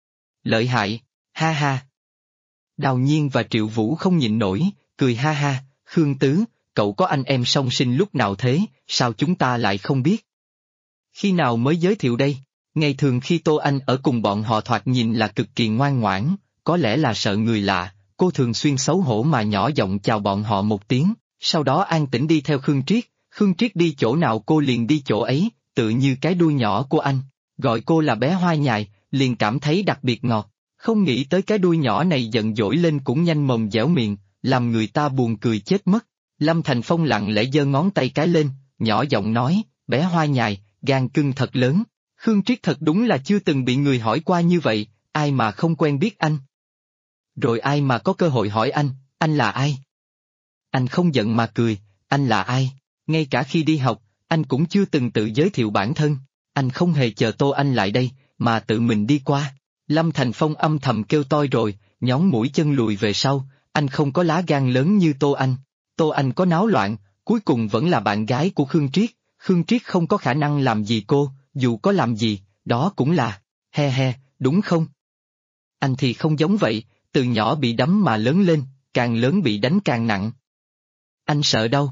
Lợi hại, ha ha. Đào Nhiên và Triệu Vũ không nhịn nổi, cười ha ha, Khương Tứ, cậu có anh em song sinh lúc nào thế, sao chúng ta lại không biết? Khi nào mới giới thiệu đây? Ngày thường khi Tô Anh ở cùng bọn họ thoạt nhìn là cực kỳ ngoan ngoãn, có lẽ là sợ người lạ, cô thường xuyên xấu hổ mà nhỏ giọng chào bọn họ một tiếng, sau đó an tĩnh đi theo Khương Triết đi chỗ nào cô liền đi chỗ ấy, tự như cái đuôi nhỏ của anh, gọi cô là bé hoa nhài, liền cảm thấy đặc biệt ngọt, không nghĩ tới cái đuôi nhỏ này giận dỗi lên cũng nhanh mồm dẻo miệng, làm người ta buồn cười chết mất. Lâm Thành Phong lặng lẽ giơ ngón tay cái lên, nhỏ giọng nói, bé hoa nhài, gan cưng thật lớn. Khương Triết thật đúng là chưa từng bị người hỏi qua như vậy, ai mà không quen biết anh. Rồi ai mà có cơ hội hỏi anh là ai? Anh không giận mà cười, anh là ai? Ngay cả khi đi học, anh cũng chưa từng tự giới thiệu bản thân, anh không hề chờ Tô Anh lại đây, mà tự mình đi qua. Lâm Thành Phong âm thầm kêu toi rồi, nhón mũi chân lùi về sau, anh không có lá gan lớn như Tô Anh. Tô Anh có náo loạn, cuối cùng vẫn là bạn gái của Khương Triết không có khả năng làm gì cô, dù có làm gì, đó cũng là, he he, đúng không? Anh thì không giống vậy, từ nhỏ bị đấm mà lớn lên, càng lớn bị đánh càng nặng. Anh sợ đâu?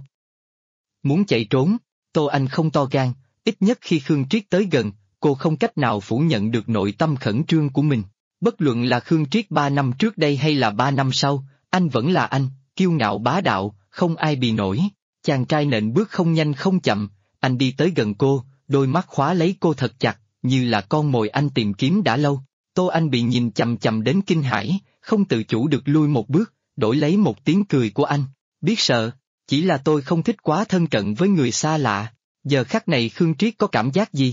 Muốn chạy trốn, Tô Anh không to gan, ít nhất khi Khương Triết tới gần, cô không cách nào phủ nhận được nội tâm khẩn trương của mình. Bất luận là Khương Triết 3 năm trước đây hay là 3 năm sau, anh vẫn là anh, kiêu ngạo bá đạo, không ai bì nổi. Chàng trai nện bước không nhanh không chậm, anh đi tới gần cô, đôi mắt khóa lấy cô thật chặt, như là con mồi anh tìm kiếm đã lâu. Tô Anh bị nhìn chằm chằm đến kinh hãi, không tự chủ được lui một bước, đổi lấy một tiếng cười của anh. Biết sợ, chỉ là tôi không thích quá thân cận với người xa lạ. Giờ khắc này Khương Triết có cảm giác gì?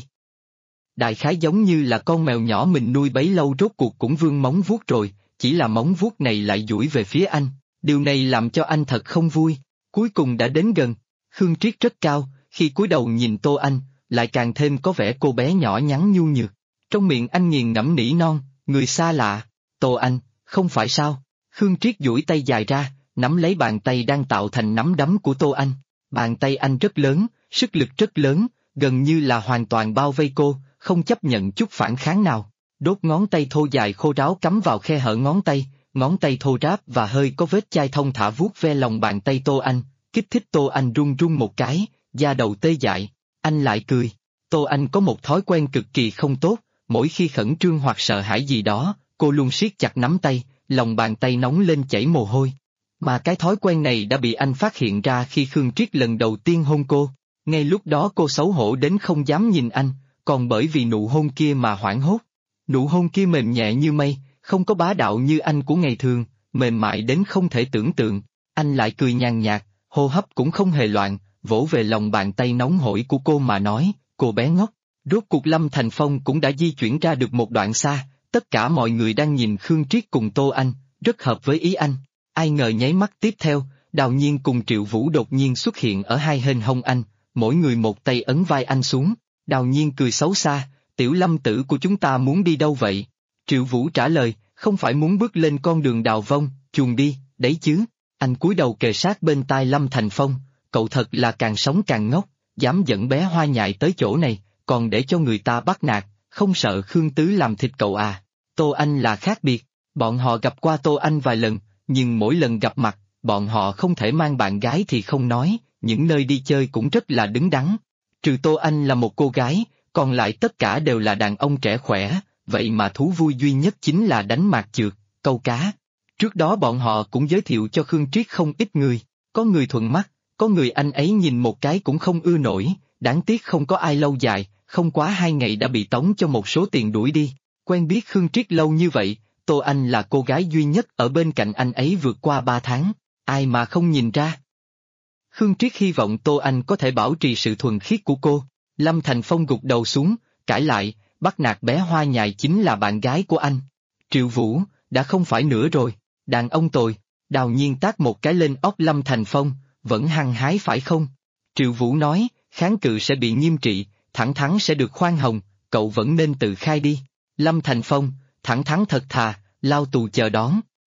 Đại khái giống như là con mèo nhỏ mình nuôi bấy lâu rốt cuộc cũng vươn móng vuốt rồi, chỉ là móng vuốt này lại duỗi về phía anh. Điều này làm cho anh thật không vui. Cuối cùng đã đến gần. Khương Triết rất cao, khi cúi đầu nhìn Tô Anh, lại càng thêm có vẻ cô bé nhỏ nhắn nhu nhược. Trong miệng anh nghiền ngẫm nỉ non, người xa lạ. Tô Anh, không phải sao? Khương Triết duỗi tay dài ra, nắm lấy bàn tay đang tạo thành nắm đấm của Tô Anh. Bàn tay anh rất lớn, sức lực rất lớn, gần như là hoàn toàn bao vây cô, không chấp nhận chút phản kháng nào. Đốt ngón tay thô dài khô ráo cắm vào khe hở ngón tay thô ráp và hơi có vết chai thông thả vuốt ve lòng bàn tay Tô Anh, kích thích Tô Anh run run một cái, da đầu tê dại. Anh lại cười. Tô Anh có một thói quen cực kỳ không tốt, mỗi khi khẩn trương hoặc sợ hãi gì đó, cô luôn siết chặt nắm tay, lòng bàn tay nóng lên chảy mồ hôi. Mà cái thói quen này đã bị anh phát hiện ra khi Khương Triết lần đầu tiên hôn cô. Ngay lúc đó cô xấu hổ đến không dám nhìn anh, còn bởi vì nụ hôn kia mà hoảng hốt. Nụ hôn kia mềm nhẹ như mây, không có bá đạo như anh của ngày thường, mềm mại đến không thể tưởng tượng. Anh lại cười nhàn nhạt, hô hấp cũng không hề loạn, vỗ về lòng bàn tay nóng hổi của cô mà nói, cô bé ngốc. Rốt cuộc Lâm Thành Phong cũng đã di chuyển ra được một đoạn xa, tất cả mọi người đang nhìn Khương Triết cùng Tô Anh, rất hợp với ý anh. Ai ngờ nháy mắt tiếp theo, Đào Nhiên cùng Triệu Vũ đột nhiên xuất hiện ở hai bên hông anh, mỗi người một tay ấn vai anh xuống. Đào Nhiên cười xấu xa, tiểu Lâm tử của chúng ta muốn đi đâu vậy? Triệu Vũ trả lời, không phải muốn bước lên con đường đào vong, chuồn đi, đấy chứ. Anh cúi đầu kề sát bên tai Lâm Thành Phong, cậu thật là càng sống càng ngốc, dám dẫn bé hoa nhại tới chỗ này, còn để cho người ta bắt nạt, không sợ Khương Tứ làm thịt cậu à? Tô Anh là khác biệt, bọn họ gặp qua Tô Anh vài lần, nhưng mỗi lần gặp mặt, bọn họ không thể mang bạn gái thì không nói, những nơi đi chơi cũng rất là đứng đắn. Trừ Tô Anh là một cô gái, còn lại tất cả đều là đàn ông trẻ khỏe, vậy mà thú vui duy nhất chính là đánh mạc chượt, câu cá. Trước đó bọn họ cũng giới thiệu cho Khương Triết không ít người, có người thuận mắt, có người anh ấy nhìn một cái cũng không ưa nổi, đáng tiếc không có ai lâu dài, không quá 2 ngày đã bị tống cho một số tiền đuổi đi. Quen biết Khương Triết lâu như vậy, Tô Anh là cô gái duy nhất ở bên cạnh anh ấy vượt qua 3 tháng, ai mà không nhìn ra. Khương Triết hy vọng Tô Anh có thể bảo trì sự thuần khiết của cô. Lâm Thành Phong gục đầu xuống, cãi lại, bắt nạt bé hoa nhài chính là bạn gái của anh. Triệu Vũ, đã không phải nữa rồi, đàn ông tồi. Đào Nhiên tát một cái lên óc Lâm Thành Phong, vẫn hăng hái phải không? Triệu Vũ nói, kháng cự sẽ bị nghiêm trị, thẳng thắn sẽ được khoan hồng, cậu vẫn nên tự khai đi. Lâm Thành Phong, thẳng thắn thật thà, lao tù chờ đón.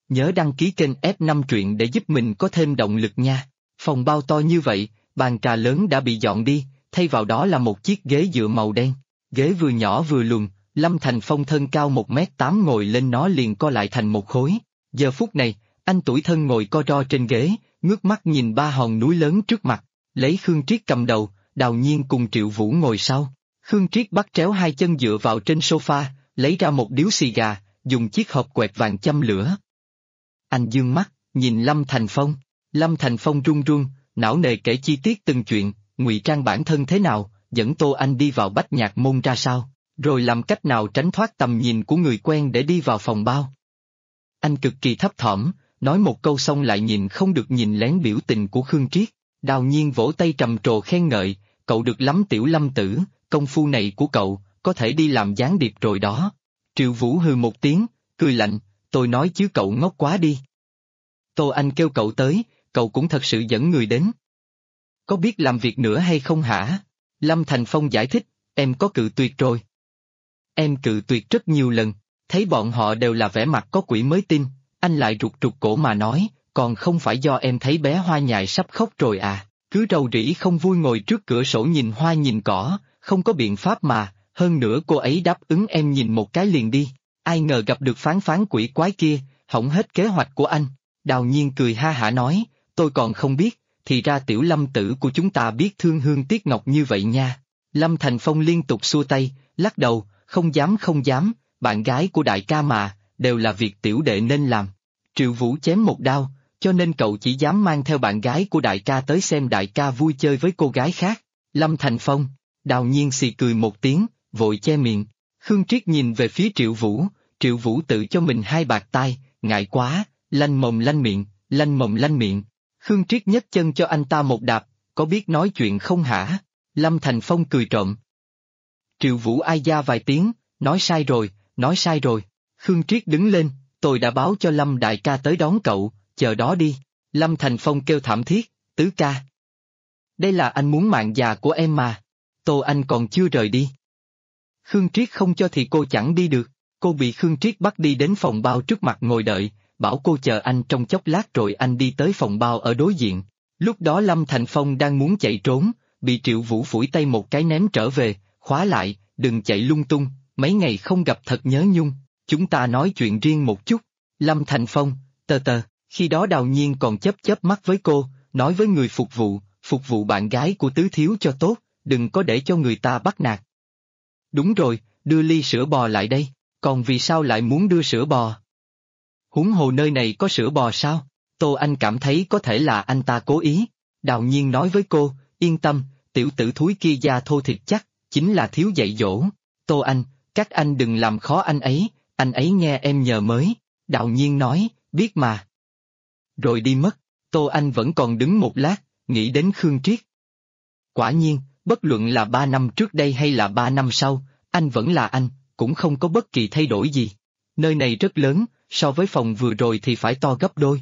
Nhớ đăng ký kênh F5 truyện để giúp mình có thêm động lực nha. Phòng bao to như vậy, bàn trà lớn đã bị dọn đi, thay vào đó là một chiếc ghế dựa màu đen. Ghế vừa nhỏ vừa lùn, Lâm Thành Phong thân cao 1m8 ngồi lên nó liền co lại thành một khối. Giờ phút này, anh tủi thân ngồi co ro trên ghế, ngước mắt nhìn ba hòn núi lớn trước mặt, lấy Khương Triết cầm đầu, Đào Nhiên cùng Triệu Vũ ngồi sau. Khương Triết bắt tréo hai chân dựa vào trên sofa, lấy ra một điếu xì gà, dùng chiếc hộp quẹt vàng châm lửa. Anh dương mắt, nhìn Lâm Thành Phong. Lâm Thành Phong run run, não nề kể chi tiết từng chuyện, ngụy trang bản thân thế nào, dẫn Tô Anh đi vào Bách Nhạc Môn ra sao, rồi làm cách nào tránh thoát tầm nhìn của người quen để đi vào phòng bao. Anh cực kỳ thấp thỏm, nói một câu xong lại nhìn không được nhìn lén biểu tình của Khương Triết. Đào Nhiên vỗ tay trầm trồ khen ngợi, cậu được lắm Tiểu Lâm tử, công phu này của cậu, có thể đi làm gián điệp rồi đó. Triệu Vũ hừ một tiếng, cười lạnh, tôi nói chứ cậu ngốc quá đi. Tô Anh kêu cậu tới, cậu cũng thật sự dẫn người đến. Có biết làm việc nữa hay không hả? Lâm Thành Phong giải thích, em có cự tuyệt rồi. Em cự tuyệt rất nhiều lần, thấy bọn họ đều là vẻ mặt có quỷ mới tin, anh lại rụt rụt cổ mà nói, còn không phải do em thấy bé Hoa Nhài sắp khóc rồi à, cứ rầu rĩ không vui ngồi trước cửa sổ nhìn hoa nhìn cỏ, không có biện pháp mà, hơn nữa cô ấy đáp ứng em nhìn một cái liền đi, ai ngờ gặp được phán phán quỷ quái kia, hỏng hết kế hoạch của anh. Đào Nhiên cười ha hả nói, tôi còn không biết, thì ra Tiểu Lâm tử của chúng ta biết thương hương tiếc ngọc như vậy nha. Lâm Thành Phong liên tục xua tay, lắc đầu, không dám, bạn gái của đại ca mà, đều là việc tiểu đệ nên làm. Triệu Vũ chém một đao, cho nên cậu chỉ dám mang theo bạn gái của đại ca tới xem đại ca vui chơi với cô gái khác. Lâm Thành Phong, Đào Nhiên xì cười một tiếng, vội che miệng. Khương Triết nhìn về phía Triệu Vũ tự cho mình hai bạt tai, ngại quá, lanh mồm lanh miệng. Khương Triết nhấc chân cho anh ta một đạp, có biết nói chuyện không hả? Lâm Thành Phong cười trộm. Triệu Vũ ai da vài tiếng, nói sai rồi. Khương Triết đứng lên, tôi đã báo cho Lâm đại ca tới đón cậu, chờ đó đi. Lâm Thành Phong kêu thảm thiết, tứ ca. Đây là anh muốn mạng già của em mà. Tô Anh còn chưa rời đi. Khương Triết không cho thì cô chẳng đi được, cô bị Khương Triết bắt đi đến phòng bao trước mặt ngồi đợi, bảo cô chờ anh trong chốc lát rồi anh đi tới phòng bao ở đối diện. Lúc đó Lâm Thành Phong đang muốn chạy trốn, bị Triệu Vũ phủi tay một cái ném trở về, khóa lại, đừng chạy lung tung, mấy ngày không gặp thật nhớ nhung, chúng ta nói chuyện riêng một chút. Lâm Thành Phong, khi đó Đào Nhiên còn chớp mắt với cô, nói với người phục vụ bạn gái của tứ thiếu cho tốt, đừng có để cho người ta bắt nạt. Đúng rồi, đưa ly sữa bò lại đây, còn vì sao lại muốn đưa sữa bò? Huống hồ nơi này có sữa bò sao? Tô Anh cảm thấy có thể là anh ta cố ý. Đào Nhiên nói với cô, yên tâm, tiểu tử thúi kia da thô thịt chắc, chính là thiếu dạy dỗ. Tô Anh, các anh đừng làm khó anh ấy nghe em nhờ mới. Đào Nhiên nói, biết mà. Rồi đi mất, Tô Anh vẫn còn đứng một lát, nghĩ đến Khương Triết. Quả nhiên, bất luận là 3 năm trước đây hay là 3 năm sau, anh vẫn là anh, cũng không có bất kỳ thay đổi gì. Nơi này rất lớn, so với phòng vừa rồi thì phải to gấp đôi.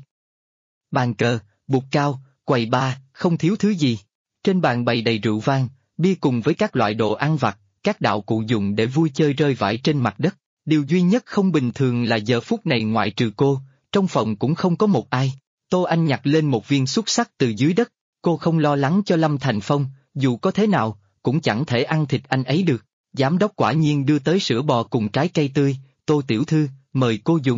Bàn cờ, bục cao, quầy bar, không thiếu thứ gì. Trên bàn bày đầy rượu vang, bia cùng với các loại đồ ăn vặt, các đạo cụ dùng để vui chơi rơi vãi trên mặt đất. Điều duy nhất không bình thường là giờ phút này ngoại trừ cô, trong phòng cũng không có một ai. Tô Anh nhặt lên một viên xúc xắc từ dưới đất, cô không lo lắng cho Lâm Thành Phong, dù có thế nào, cũng chẳng thể ăn thịt anh ấy được. Giám đốc quả nhiên đưa tới sữa bò cùng trái cây tươi, Tô tiểu thư, mời cô dùng.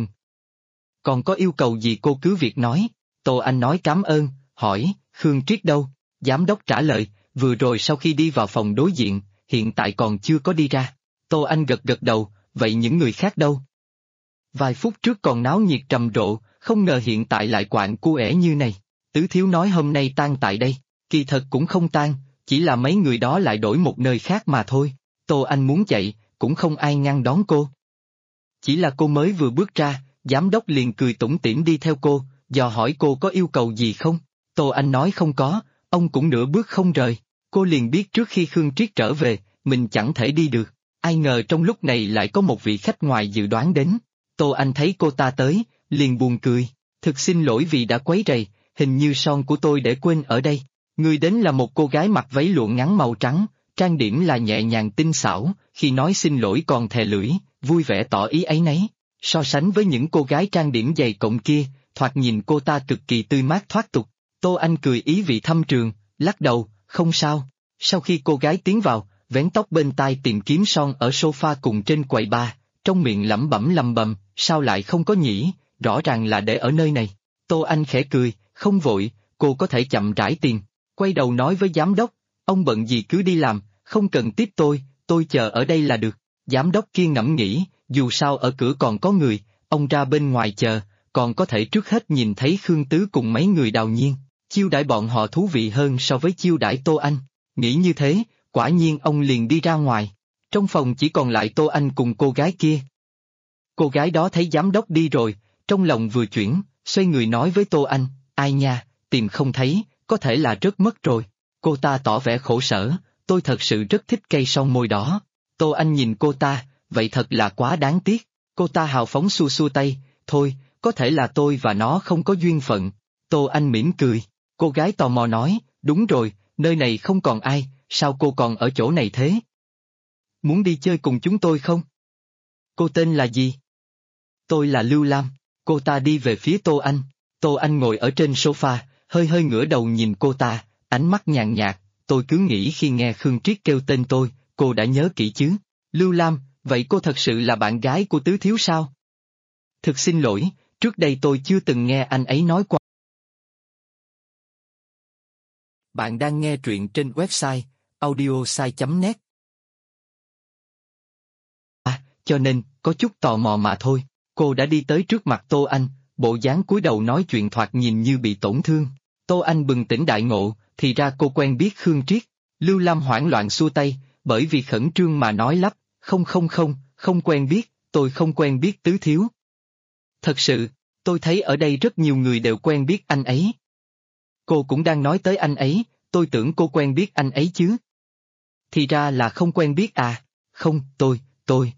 Còn có yêu cầu gì cô cứ việc nói. Tô Anh nói cảm ơn, hỏi, Khương Triết đâu? Giám đốc trả lời, vừa rồi sau khi đi vào phòng đối diện, hiện tại còn chưa có đi ra. Tô Anh gật đầu, vậy những người khác đâu? Vài phút trước còn náo nhiệt trầm rộ, không ngờ hiện tại lại quạng cu ẻ như này. Tứ thiếu nói hôm nay tan tại đây, kỳ thật cũng không tan, chỉ là mấy người đó lại đổi một nơi khác mà thôi. Tô Anh muốn chạy, cũng không ai ngăn đón cô. Chỉ là cô mới vừa bước ra, giám đốc liền cười tủm tỉm đi theo cô, dò hỏi cô có yêu cầu gì không. Tô Anh nói không có, ông cũng nửa bước không rời. Cô liền biết trước khi Khương Triết trở về, mình chẳng thể đi được. Ai ngờ trong lúc này lại có một vị khách ngoài dự đoán đến. Tô Anh thấy cô ta tới, liền buồn cười. Thực xin lỗi vì đã quấy rầy, hình như son của tôi để quên ở đây. Người đến là một cô gái mặc váy lụa ngắn màu trắng, trang điểm là nhẹ nhàng tinh xảo, khi nói xin lỗi còn thè lưỡi, vui vẻ tỏ ý áy náy. So sánh với những cô gái trang điểm dày cộm kia, thoạt nhìn cô ta cực kỳ tươi mát thoát tục. Tô Anh cười ý vị thâm trường, lắc đầu, không sao. Sau khi cô gái tiến vào, vén tóc bên tai tìm kiếm son ở sofa cùng trên quầy bar, trong miệng lẩm bẩm lầm bầm, sao lại không có nhỉ, rõ ràng là để ở nơi này. Tô Anh khẽ cười, không vội, cô có thể chậm rãi tìm. Quay đầu nói với giám đốc, ông bận gì cứ đi làm, không cần tiếp tôi chờ ở đây là được. Giám đốc kia ngẫm nghĩ, dù sao ở cửa còn có người, ông ra bên ngoài chờ, còn có thể trước hết nhìn thấy Khương Tứ cùng mấy người Đào Nhiên, chiêu đãi bọn họ thú vị hơn so với chiêu đãi Tô Anh. Nghĩ như thế, quả nhiên ông liền đi ra ngoài. Trong phòng chỉ còn lại Tô Anh cùng cô gái kia. Cô gái đó thấy giám đốc đi rồi, trong lòng vừa chuyển, xoay người nói với Tô Anh, ai nha, tìm không thấy, có thể là rớt mất rồi. Cô ta tỏ vẻ khổ sở, tôi thật sự rất thích cây son môi đỏ. Tô Anh nhìn cô ta, vậy thật là quá đáng tiếc. Cô ta hào phóng xua xua tay, thôi, có thể là tôi và nó không có duyên phận. Tô Anh mỉm cười, cô gái tò mò nói, đúng rồi, nơi này không còn ai, sao cô còn ở chỗ này thế? Muốn đi chơi cùng chúng tôi không? Cô tên là gì? Tôi là Lưu Lam. Cô ta đi về phía Tô Anh. Tô Anh ngồi ở trên sofa, hơi hơi ngửa đầu nhìn cô ta, ánh mắt nhàn nhạt, tôi cứ nghĩ khi nghe Khương Triết kêu tên tôi, cô đã nhớ kỹ chứ. Lưu Lam, vậy cô thật sự là bạn gái của Tứ Thiếu sao? Thực xin lỗi, trước đây tôi chưa từng nghe anh ấy nói qua. Bạn đang nghe truyện trên website audiosai.net. Cho nên, có chút tò mò mà thôi. Cô đã đi tới trước mặt Tô Anh, bộ dáng cúi đầu nói chuyện thoạt nhìn như bị tổn thương. Tô Anh bừng tỉnh đại ngộ, thì ra cô quen biết Khương Triết. Lưu Lam hoảng loạn xua tay, bởi vì khẩn trương mà nói lắp, không quen biết, tôi không quen biết Tứ Thiếu. Thật sự, tôi thấy ở đây rất nhiều người đều quen biết anh ấy. Cô cũng đang nói tới anh ấy, tôi tưởng cô quen biết anh ấy chứ. Thì ra là không quen biết à, không, tôi.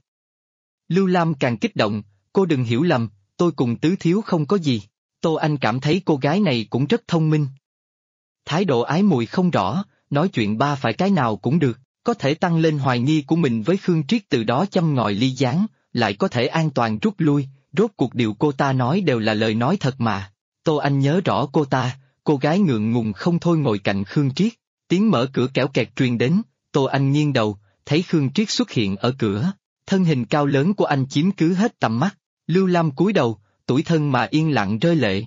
Lưu Lam càng kích động, cô đừng hiểu lầm, tôi cùng Tứ Thiếu không có gì. Tô Anh cảm thấy cô gái này cũng rất thông minh. Thái độ ái mùi không rõ, nói chuyện ba phải cái nào cũng được, có thể tăng lên hoài nghi của mình với Khương Triết từ đó châm ngòi ly gián, lại có thể an toàn rút lui, rốt cuộc điều cô ta nói đều là lời nói thật mà. Tô Anh nhớ rõ cô ta, cô gái ngượng ngùng không thôi ngồi cạnh Khương Triết, tiếng mở cửa kẽo kẹt truyền đến, Tô Anh nghiêng đầu, thấy Khương Triết xuất hiện ở cửa, thân hình cao lớn của anh chiếm cứ hết tầm mắt, Lưu Lam cúi đầu, tủi thân mà yên lặng rơi lệ.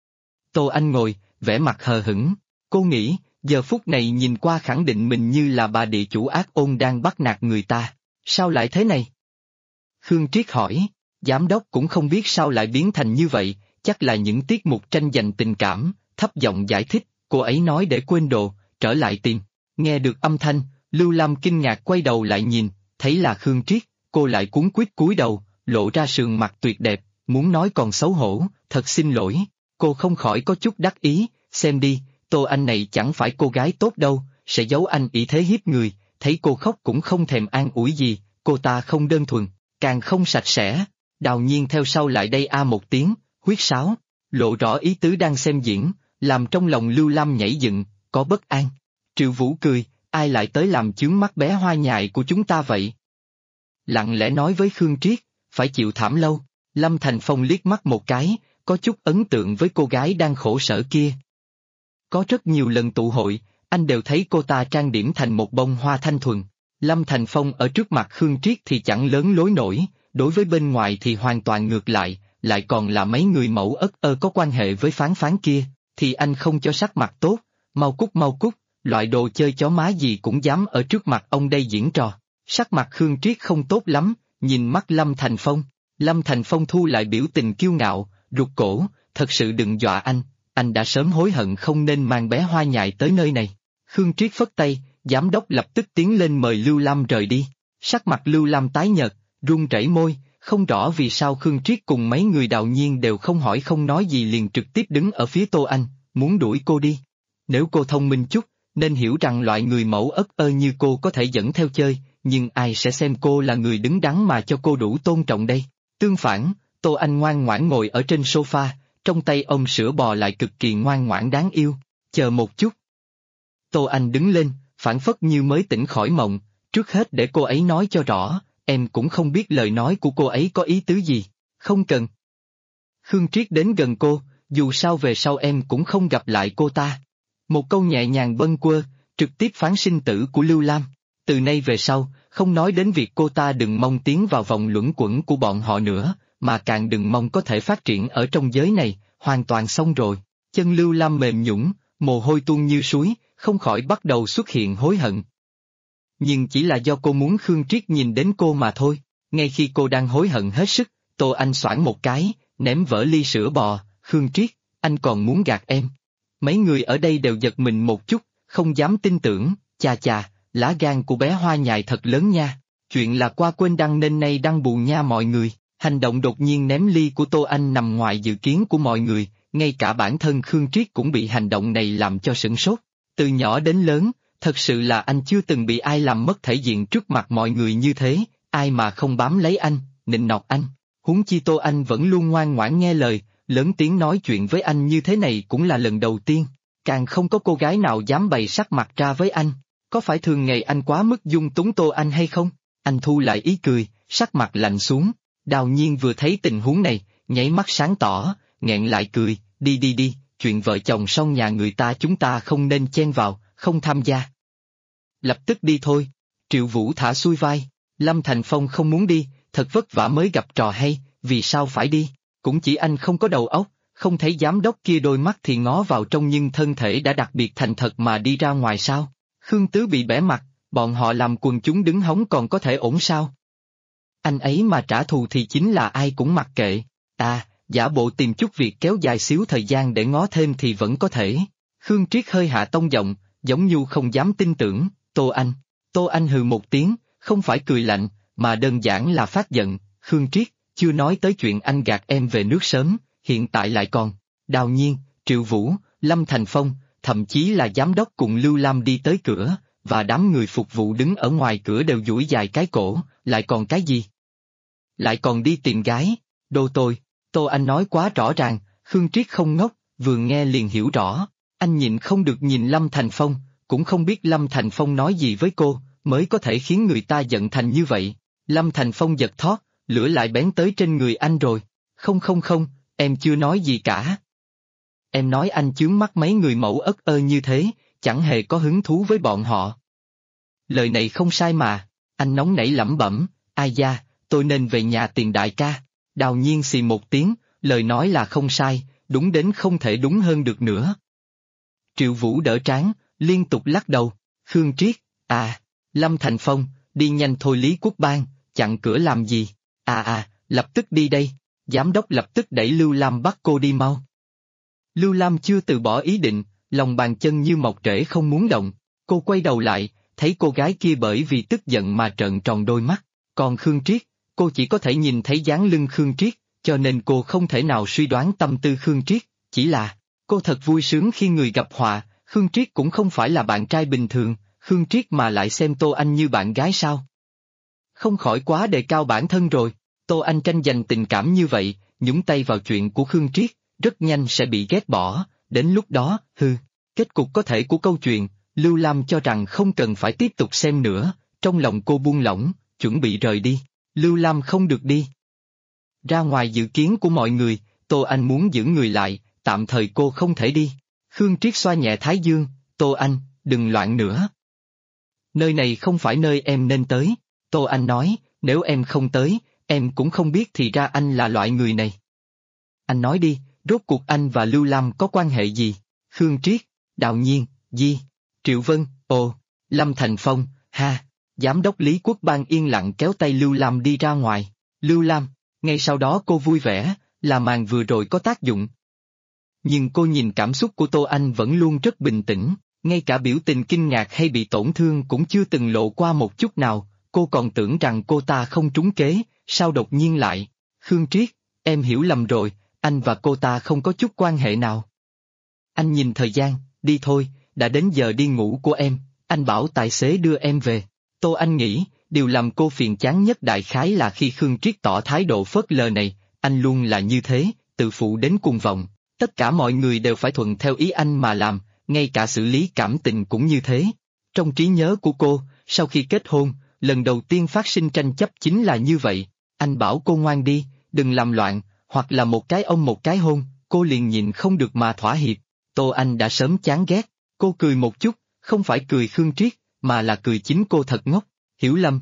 Tô Anh ngồi, vẻ mặt hờ hững, cô nghĩ, giờ phút này nhìn qua khẳng định mình như là bà địa chủ ác ôn đang bắt nạt người ta, sao lại thế này? Khương Triết hỏi, giám đốc cũng không biết sao lại biến thành như vậy, chắc là những tiết mục tranh giành tình cảm, thấp giọng giải thích, cô ấy nói để quên đồ, trở lại tìm. Nghe được âm thanh, Lưu Lam kinh ngạc quay đầu lại nhìn, thấy là Khương Triết, cô lại cuống quýt cúi đầu, lộ ra sườn mặt tuyệt đẹp, muốn nói còn xấu hổ, thật xin lỗi, cô không khỏi có chút đắc ý, xem đi, Tô Anh này chẳng phải cô gái tốt đâu, sẽ giấu anh ý thế hiếp người, thấy cô khóc cũng không thèm an ủi gì, cô ta không đơn thuần, càng không sạch sẽ. Đào Nhiên theo sau lại đây một tiếng, huyết sáo, lộ rõ ý tứ đang xem diễn, làm trong lòng Lưu Lam nhảy dựng, có bất an. Triệu Vũ cười, ai lại tới làm chướng mắt bé hoa nhài của chúng ta vậy? Lặng lẽ nói với Khương Triết, phải chịu thảm lâu. Lâm Thành Phong liếc mắt một cái, có chút ấn tượng với cô gái đang khổ sở kia. Có rất nhiều lần tụ hội, anh đều thấy cô ta trang điểm thành một bông hoa thanh thuần. Lâm Thành Phong ở trước mặt Khương Triết thì chẳng lớn lối nổi, đối với bên ngoài thì hoàn toàn ngược lại còn là mấy người mẫu ất có quan hệ với Phán Phán kia, thì anh không cho sắc mặt tốt, mau cút, loại đồ chơi chó má gì cũng dám ở trước mặt ông đây diễn trò. Sắc mặt Khương Triết không tốt lắm, nhìn mắt Lâm Thành Phong thu lại biểu tình kiêu ngạo, rụt cổ, thật sự đừng dọa anh đã sớm hối hận không nên mang bé hoa nhài tới nơi này. Khương Triết phất tay, giám đốc lập tức tiến lên mời Lưu Lam rời đi. Sắc mặt Lưu Lam tái nhợt, run rẩy môi, không rõ vì sao Khương Triết cùng mấy người Đào Nhiên đều không hỏi không nói gì liền trực tiếp đứng ở phía Tô Anh, muốn đuổi cô đi. Nếu cô thông minh chút, nên hiểu rằng loại người mẫu ất như cô có thể dẫn theo chơi, nhưng ai sẽ xem cô là người đứng đắn mà cho cô đủ tôn trọng đây? Tương phản, Tô Anh ngoan ngoãn ngồi ở trên sofa, trong tay ôm sữa bò lại cực kỳ ngoan ngoãn đáng yêu. Chờ một chút. Tô Anh đứng lên, phảng phất như mới tỉnh khỏi mộng, trước hết để cô ấy nói cho rõ, em cũng không biết lời nói của cô ấy có ý tứ gì. Không cần. Khương Triết đến gần cô, dù sao về sau em cũng không gặp lại cô ta. Một câu nhẹ nhàng bâng quơ, trực tiếp phán sinh tử của Lưu Lam. Từ nay về sau, không nói đến việc cô ta đừng mong tiến vào vòng luẩn quẩn của bọn họ nữa, mà càng đừng mong có thể phát triển ở trong giới này, hoàn toàn xong rồi. Chân Lưu Lam mềm nhũn, mồ hôi tuôn như suối, không khỏi bắt đầu xuất hiện hối hận. Nhưng chỉ là do cô muốn Khương Triết nhìn đến cô mà thôi. Ngay khi cô đang hối hận hết sức, Tô Anh xoảng một cái, ném vỡ ly sữa bò. Khương Triết, anh còn muốn gạt em. Mấy người ở đây đều giật mình một chút, không dám tin tưởng. Chà chà, lá gan của bé Hoa Nhài thật lớn nha. Chuyện là qua quên đăng nên nay đăng bù nha mọi người. Hành động đột nhiên ném ly của Tô Anh nằm ngoài dự kiến của mọi người, ngay cả bản thân Khương Triết cũng bị hành động này làm cho sửng sốt. Từ nhỏ đến lớn, thật sự là anh chưa từng bị ai làm mất thể diện trước mặt mọi người như thế, ai mà không bám lấy anh, nịnh nọt anh. Huống chi Tô Anh vẫn luôn ngoan ngoãn nghe lời, lớn tiếng nói chuyện với anh như thế này cũng là lần đầu tiên. Càng không có cô gái nào dám bày sắc mặt ra với anh. Có phải thường ngày anh quá mức dung túng Tô Anh hay không? Anh thu lại ý cười, sắc mặt lạnh xuống. Đào Nhiên vừa thấy tình huống này, nháy mắt sáng tỏ, nghẹn lại cười, đi đi đi, chuyện vợ chồng xong nhà người ta chúng ta không nên chen vào, không tham gia. Lập tức đi thôi. Triệu Vũ thả xuôi vai, Lâm Thành Phong không muốn đi, thật vất vả mới gặp trò hay, vì sao phải đi? Cũng chỉ anh không có đầu óc, không thấy giám đốc kia đôi mắt thì ngó vào trong nhưng thân thể đã đặc biệt thành thật mà đi ra ngoài sao? Khương Tứ bị bẽ mặt, bọn họ làm quần chúng đứng hóng còn có thể ổn sao? Anh ấy mà trả thù thì chính là ai cũng mặc kệ. À, giả bộ tìm chút việc kéo dài xíu thời gian để ngó thêm thì vẫn có thể. Khương Triết hơi hạ tông giọng, giống như không dám tin tưởng. Tô Anh. Tô Anh hừ một tiếng, không phải cười lạnh, mà đơn giản là phát giận. Khương Triết, chưa nói tới chuyện anh gạt em về nước sớm, hiện tại lại còn. Đào Nhiên, Triệu Vũ, Lâm Thành Phong, thậm chí là giám đốc cùng Lưu Lam đi tới cửa, và đám người phục vụ đứng ở ngoài cửa đều duỗi dài cái cổ, lại còn cái gì? Lại còn đi tìm gái, đồ tồi. Tô Anh nói quá rõ ràng, Khương Triết không ngốc, vừa nghe liền hiểu rõ. Anh nhịn không được nhìn Lâm Thành Phong, cũng không biết Lâm Thành Phong nói gì với cô, mới có thể khiến người ta giận thành như vậy. Lâm Thành Phong giật thót, lửa lại bén tới trên người anh rồi. Không không không, em chưa nói gì cả. Em nói anh chướng mắt mấy người mẫu ất ơ như thế, chẳng hề có hứng thú với bọn họ. Lời này không sai mà, anh nóng nảy lẩm bẩm, ai da, tôi nên về nhà tìm đại ca. Đào Nhiên xì một tiếng, lời nói là không sai, đúng đến không thể đúng hơn được nữa. Triệu Vũ đỡ trán, liên tục lắc đầu. Khương Triết, à, Lâm Thành Phong, đi nhanh thôi Lý Quốc Bang, chặn cửa làm gì? Lập tức đi đây. Giám đốc lập tức đẩy Lưu Lam bắt cô đi mau. Lưu Lam chưa từ bỏ ý định, lòng bàn chân như mọc rễ không muốn động. Cô quay đầu lại, thấy cô gái kia bởi vì tức giận mà trợn tròn đôi mắt. Còn Khương Triết, cô chỉ có thể nhìn thấy dáng lưng Khương Triết, cho nên cô không thể nào suy đoán tâm tư Khương Triết, chỉ là, cô thật vui sướng khi người gặp họa. Khương Triết cũng không phải là bạn trai bình thường, Khương Triết mà lại xem Tô Anh như bạn gái sao? Không khỏi quá đề cao bản thân rồi. Tô Anh tranh giành tình cảm như vậy, nhúng tay vào chuyện của Khương Triết, rất nhanh sẽ bị ghét bỏ, đến lúc đó, kết cục có thể của câu chuyện, Lưu Lam cho rằng không cần phải tiếp tục xem nữa, trong lòng cô buông lỏng, chuẩn bị rời đi. Lưu Lam không được đi. Ra ngoài dự kiến của mọi người, Tô Anh muốn giữ người lại, tạm thời cô không thể đi. Khương Triết xoa nhẹ thái dương, Tô Anh, đừng loạn nữa. Nơi này không phải nơi em nên tới. Tô Anh nói, nếu em không tới, em cũng không biết thì ra anh là loại người này. Anh nói đi, rốt cuộc anh và Lưu Lam có quan hệ gì? Khương Triết, Đào Nhiên, Di, Triệu Vân, Lâm Thành Phong, ha. Giám đốc Lý Quốc Bang yên lặng kéo tay Lưu Lam đi ra ngoài. Lưu Lam, ngay sau đó cô vui vẻ, là màn vừa rồi có tác dụng. Nhưng cô nhìn cảm xúc của Tô Anh vẫn luôn rất bình tĩnh, ngay cả biểu tình kinh ngạc hay bị tổn thương cũng chưa từng lộ qua một chút nào, cô còn tưởng rằng cô ta không trúng kế, sao đột nhiên lại. Khương Triết, em hiểu lầm rồi, anh và cô ta không có chút quan hệ nào. Anh nhìn thời gian, đi thôi, đã đến giờ đi ngủ của em, anh bảo tài xế đưa em về. Tô Anh nghĩ, điều làm cô phiền chán nhất đại khái là khi Khương Triết tỏ thái độ phớt lờ này, anh luôn là như thế, tự phụ đến cuồng vọng, tất cả mọi người đều phải thuận theo ý anh mà làm, ngay cả xử lý cảm tình cũng như thế. Trong trí nhớ của cô, sau khi kết hôn, lần đầu tiên phát sinh tranh chấp chính là như vậy, anh bảo cô ngoan đi, đừng làm loạn, hoặc là một cái ôm một cái hôn, cô liền nhịn không được mà thỏa hiệp. Tô Anh đã sớm chán ghét, cô cười một chút, không phải cười Khương Triết, mà là cười chính cô thật ngốc. Hiểu lầm.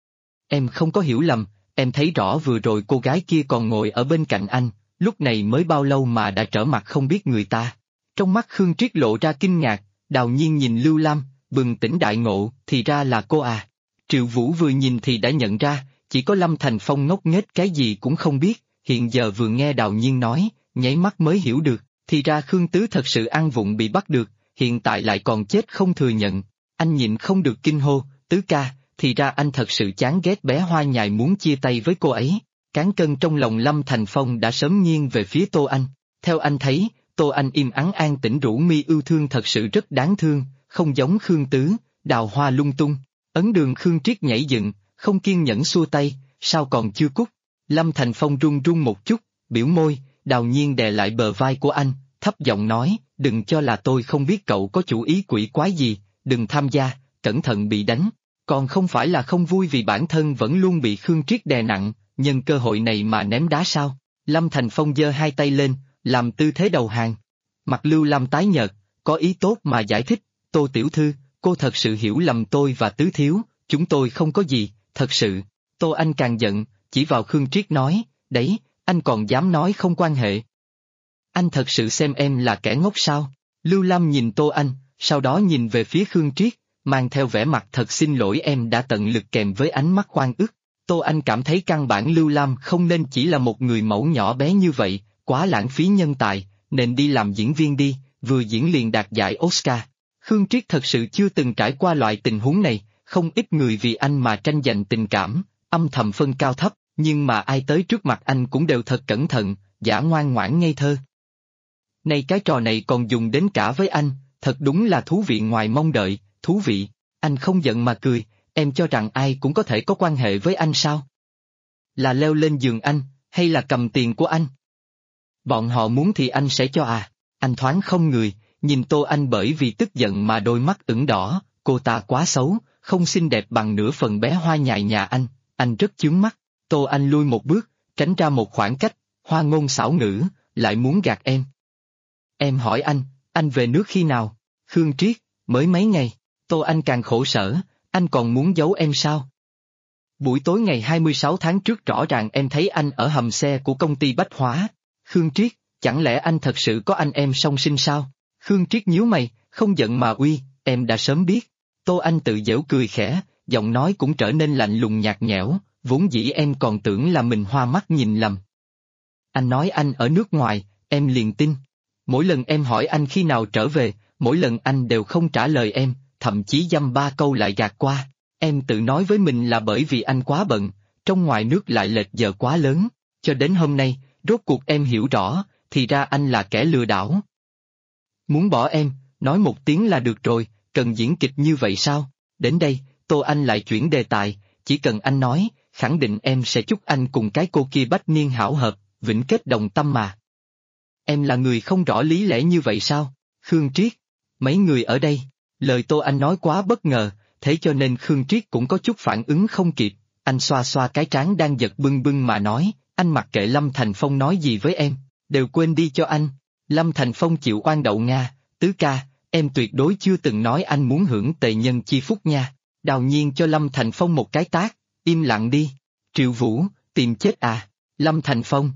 Em không có hiểu lầm, em thấy rõ vừa rồi cô gái kia còn ngồi ở bên cạnh anh, lúc này mới bao lâu mà đã trở mặt không biết người ta. Trong mắt Khương Triết lộ ra kinh ngạc, Đào Nhiên nhìn Lưu Lam, bừng tỉnh đại ngộ, thì ra là cô à. Triệu Vũ vừa nhìn thì đã nhận ra, chỉ có Lâm Thành Phong ngốc nghếch cái gì cũng không biết, hiện giờ vừa nghe Đào Nhiên nói, nháy mắt mới hiểu được, thì ra Khương Tứ thật sự ăn vụng bị bắt được, hiện tại lại còn chết không thừa nhận. Anh nhịn không được kinh hô, Tứ ca, thì ra anh thật sự chán ghét bé Hoa Nhài muốn chia tay với cô ấy. Cán cân trong lòng Lâm Thành Phong đã sớm nghiêng về phía Tô Anh. Theo anh thấy, Tô Anh im ắng an tĩnh rủ mi yêu thương thật sự rất đáng thương, không giống Khương Tứ, đào hoa lung tung. Ấn Đường Khương Triết nhảy dựng, không kiên nhẫn xua tay, sao còn chưa cút. Lâm Thành Phong run run một chút, biểu môi, Đào Nhiên đè lại bờ vai của anh, thấp giọng nói, đừng cho là tôi không biết cậu có chủ ý quỷ quái gì, đừng tham gia, cẩn thận bị đánh. Còn không phải là không vui vì bản thân vẫn luôn bị Khương Triết đè nặng, nhân cơ hội này mà ném đá sao? Lâm Thành Phong giơ hai tay lên, làm tư thế đầu hàng. Mặt Lưu Lam tái nhợt, có ý tốt mà giải thích, Tô tiểu thư, cô thật sự hiểu lầm tôi và Tứ thiếu, chúng tôi không có gì, thật sự. Tô Anh càng giận, chỉ vào Khương Triết nói, đấy, anh còn dám nói không quan hệ. Anh thật sự xem em là kẻ ngốc sao? Lưu Lam nhìn Tô Anh, sau đó nhìn về phía Khương Triết, mang theo vẻ mặt thật xin lỗi em đã tận lực kèm với ánh mắt oan ức. Tô Anh cảm thấy căn bản Lưu Lam không nên chỉ là một người mẫu nhỏ bé như vậy, quá lãng phí nhân tài, nên đi làm diễn viên đi, vừa diễn liền đạt giải Oscar. Khương Triết thật sự chưa từng trải qua loại tình huống này, không ít người vì anh mà tranh giành tình cảm, âm thầm phân cao thấp, nhưng mà ai tới trước mặt anh cũng đều thật cẩn thận, giả ngoan ngoãn ngây thơ. Này cái trò này còn dùng đến cả với anh, thật đúng là thú vị ngoài mong đợi, thú vị. Anh không giận mà cười, em cho rằng ai cũng có thể có quan hệ với anh sao? Là leo lên giường anh, hay là cầm tiền của anh? Bọn họ muốn thì anh sẽ cho à? Anh thoáng không người, nhìn Tô Anh bởi vì tức giận mà đôi mắt ửng đỏ, cô ta quá xấu, không xinh đẹp bằng nửa phần bé Hoa Nhài nhà anh rất chướng mắt. Tô Anh lui một bước, tránh ra một khoảng cách, hoa ngôn xảo ngữ, lại muốn gạt em. Em hỏi anh về nước khi nào? Khương Triết, mới mấy ngày. Tô Anh càng khổ sở, anh còn muốn giấu em sao? Buổi tối ngày 26 tháng trước rõ ràng em thấy anh ở hầm xe của công ty Bách Hóa. Khương Triết, chẳng lẽ anh thật sự có anh em song sinh sao? Khương Triết nhíu mày, không giận mà uy, em đã sớm biết. Tô Anh tự giễu cười khẽ, giọng nói cũng trở nên lạnh lùng nhạt nhẽo, vốn dĩ em còn tưởng là mình hoa mắt nhìn lầm. Anh nói anh ở nước ngoài, em liền tin. Mỗi lần em hỏi anh khi nào trở về, mỗi lần anh đều không trả lời em, thậm chí dăm ba câu lại gạt qua. Em tự nói với mình là bởi vì anh quá bận, trong ngoài nước lại lệch giờ quá lớn, cho đến hôm nay, rốt cuộc em hiểu rõ, thì ra anh là kẻ lừa đảo. Muốn bỏ em, nói một tiếng là được rồi, cần diễn kịch như vậy sao? Đến đây, Tô Anh lại chuyển đề tài, chỉ cần anh nói, khẳng định em sẽ chúc anh cùng cái cô kia bách niên hảo hợp, vĩnh kết đồng tâm mà. Em là người không rõ lý lẽ như vậy sao? Khương Triết, mấy người ở đây, lời Tô Anh nói quá bất ngờ, thế cho nên Khương Triết cũng có chút phản ứng không kịp, anh xoa xoa cái trán đang giật bưng bưng mà nói, anh mặc kệ Lâm Thành Phong nói gì với em, đều quên đi cho anh. Lâm Thành Phong chịu oan đậu Nga, Tứ ca, em tuyệt đối chưa từng nói anh muốn hưởng tề nhân chi phúc nha. Đào Nhiên cho Lâm Thành Phong một cái tát, im lặng đi. Triệu Vũ, tìm chết à? Lâm Thành Phong.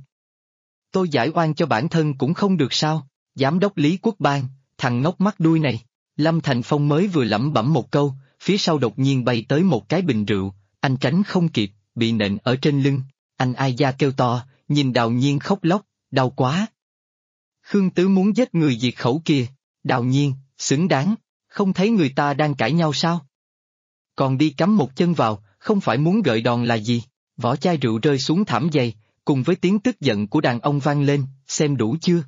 Tôi giải oan cho bản thân cũng không được sao? Giám đốc Lý Quốc Bang, thằng ngốc mắt đuôi này. Lâm Thành Phong mới vừa lẩm bẩm một câu, phía sau đột nhiên bay tới một cái bình rượu, anh tránh không kịp, bị nện ở trên lưng. Anh ai da kêu to, nhìn Đào Nhiên khóc lóc, đau quá. Khương Tứ muốn giết người diệt khẩu kia. Đào Nhiên, xứng đáng, không thấy người ta đang cãi nhau sao? Còn đi cắm một chân vào, không phải muốn gợi đòn là gì? Vỏ chai rượu rơi xuống thảm dày, cùng với tiếng tức giận của đàn ông vang lên, xem đủ chưa?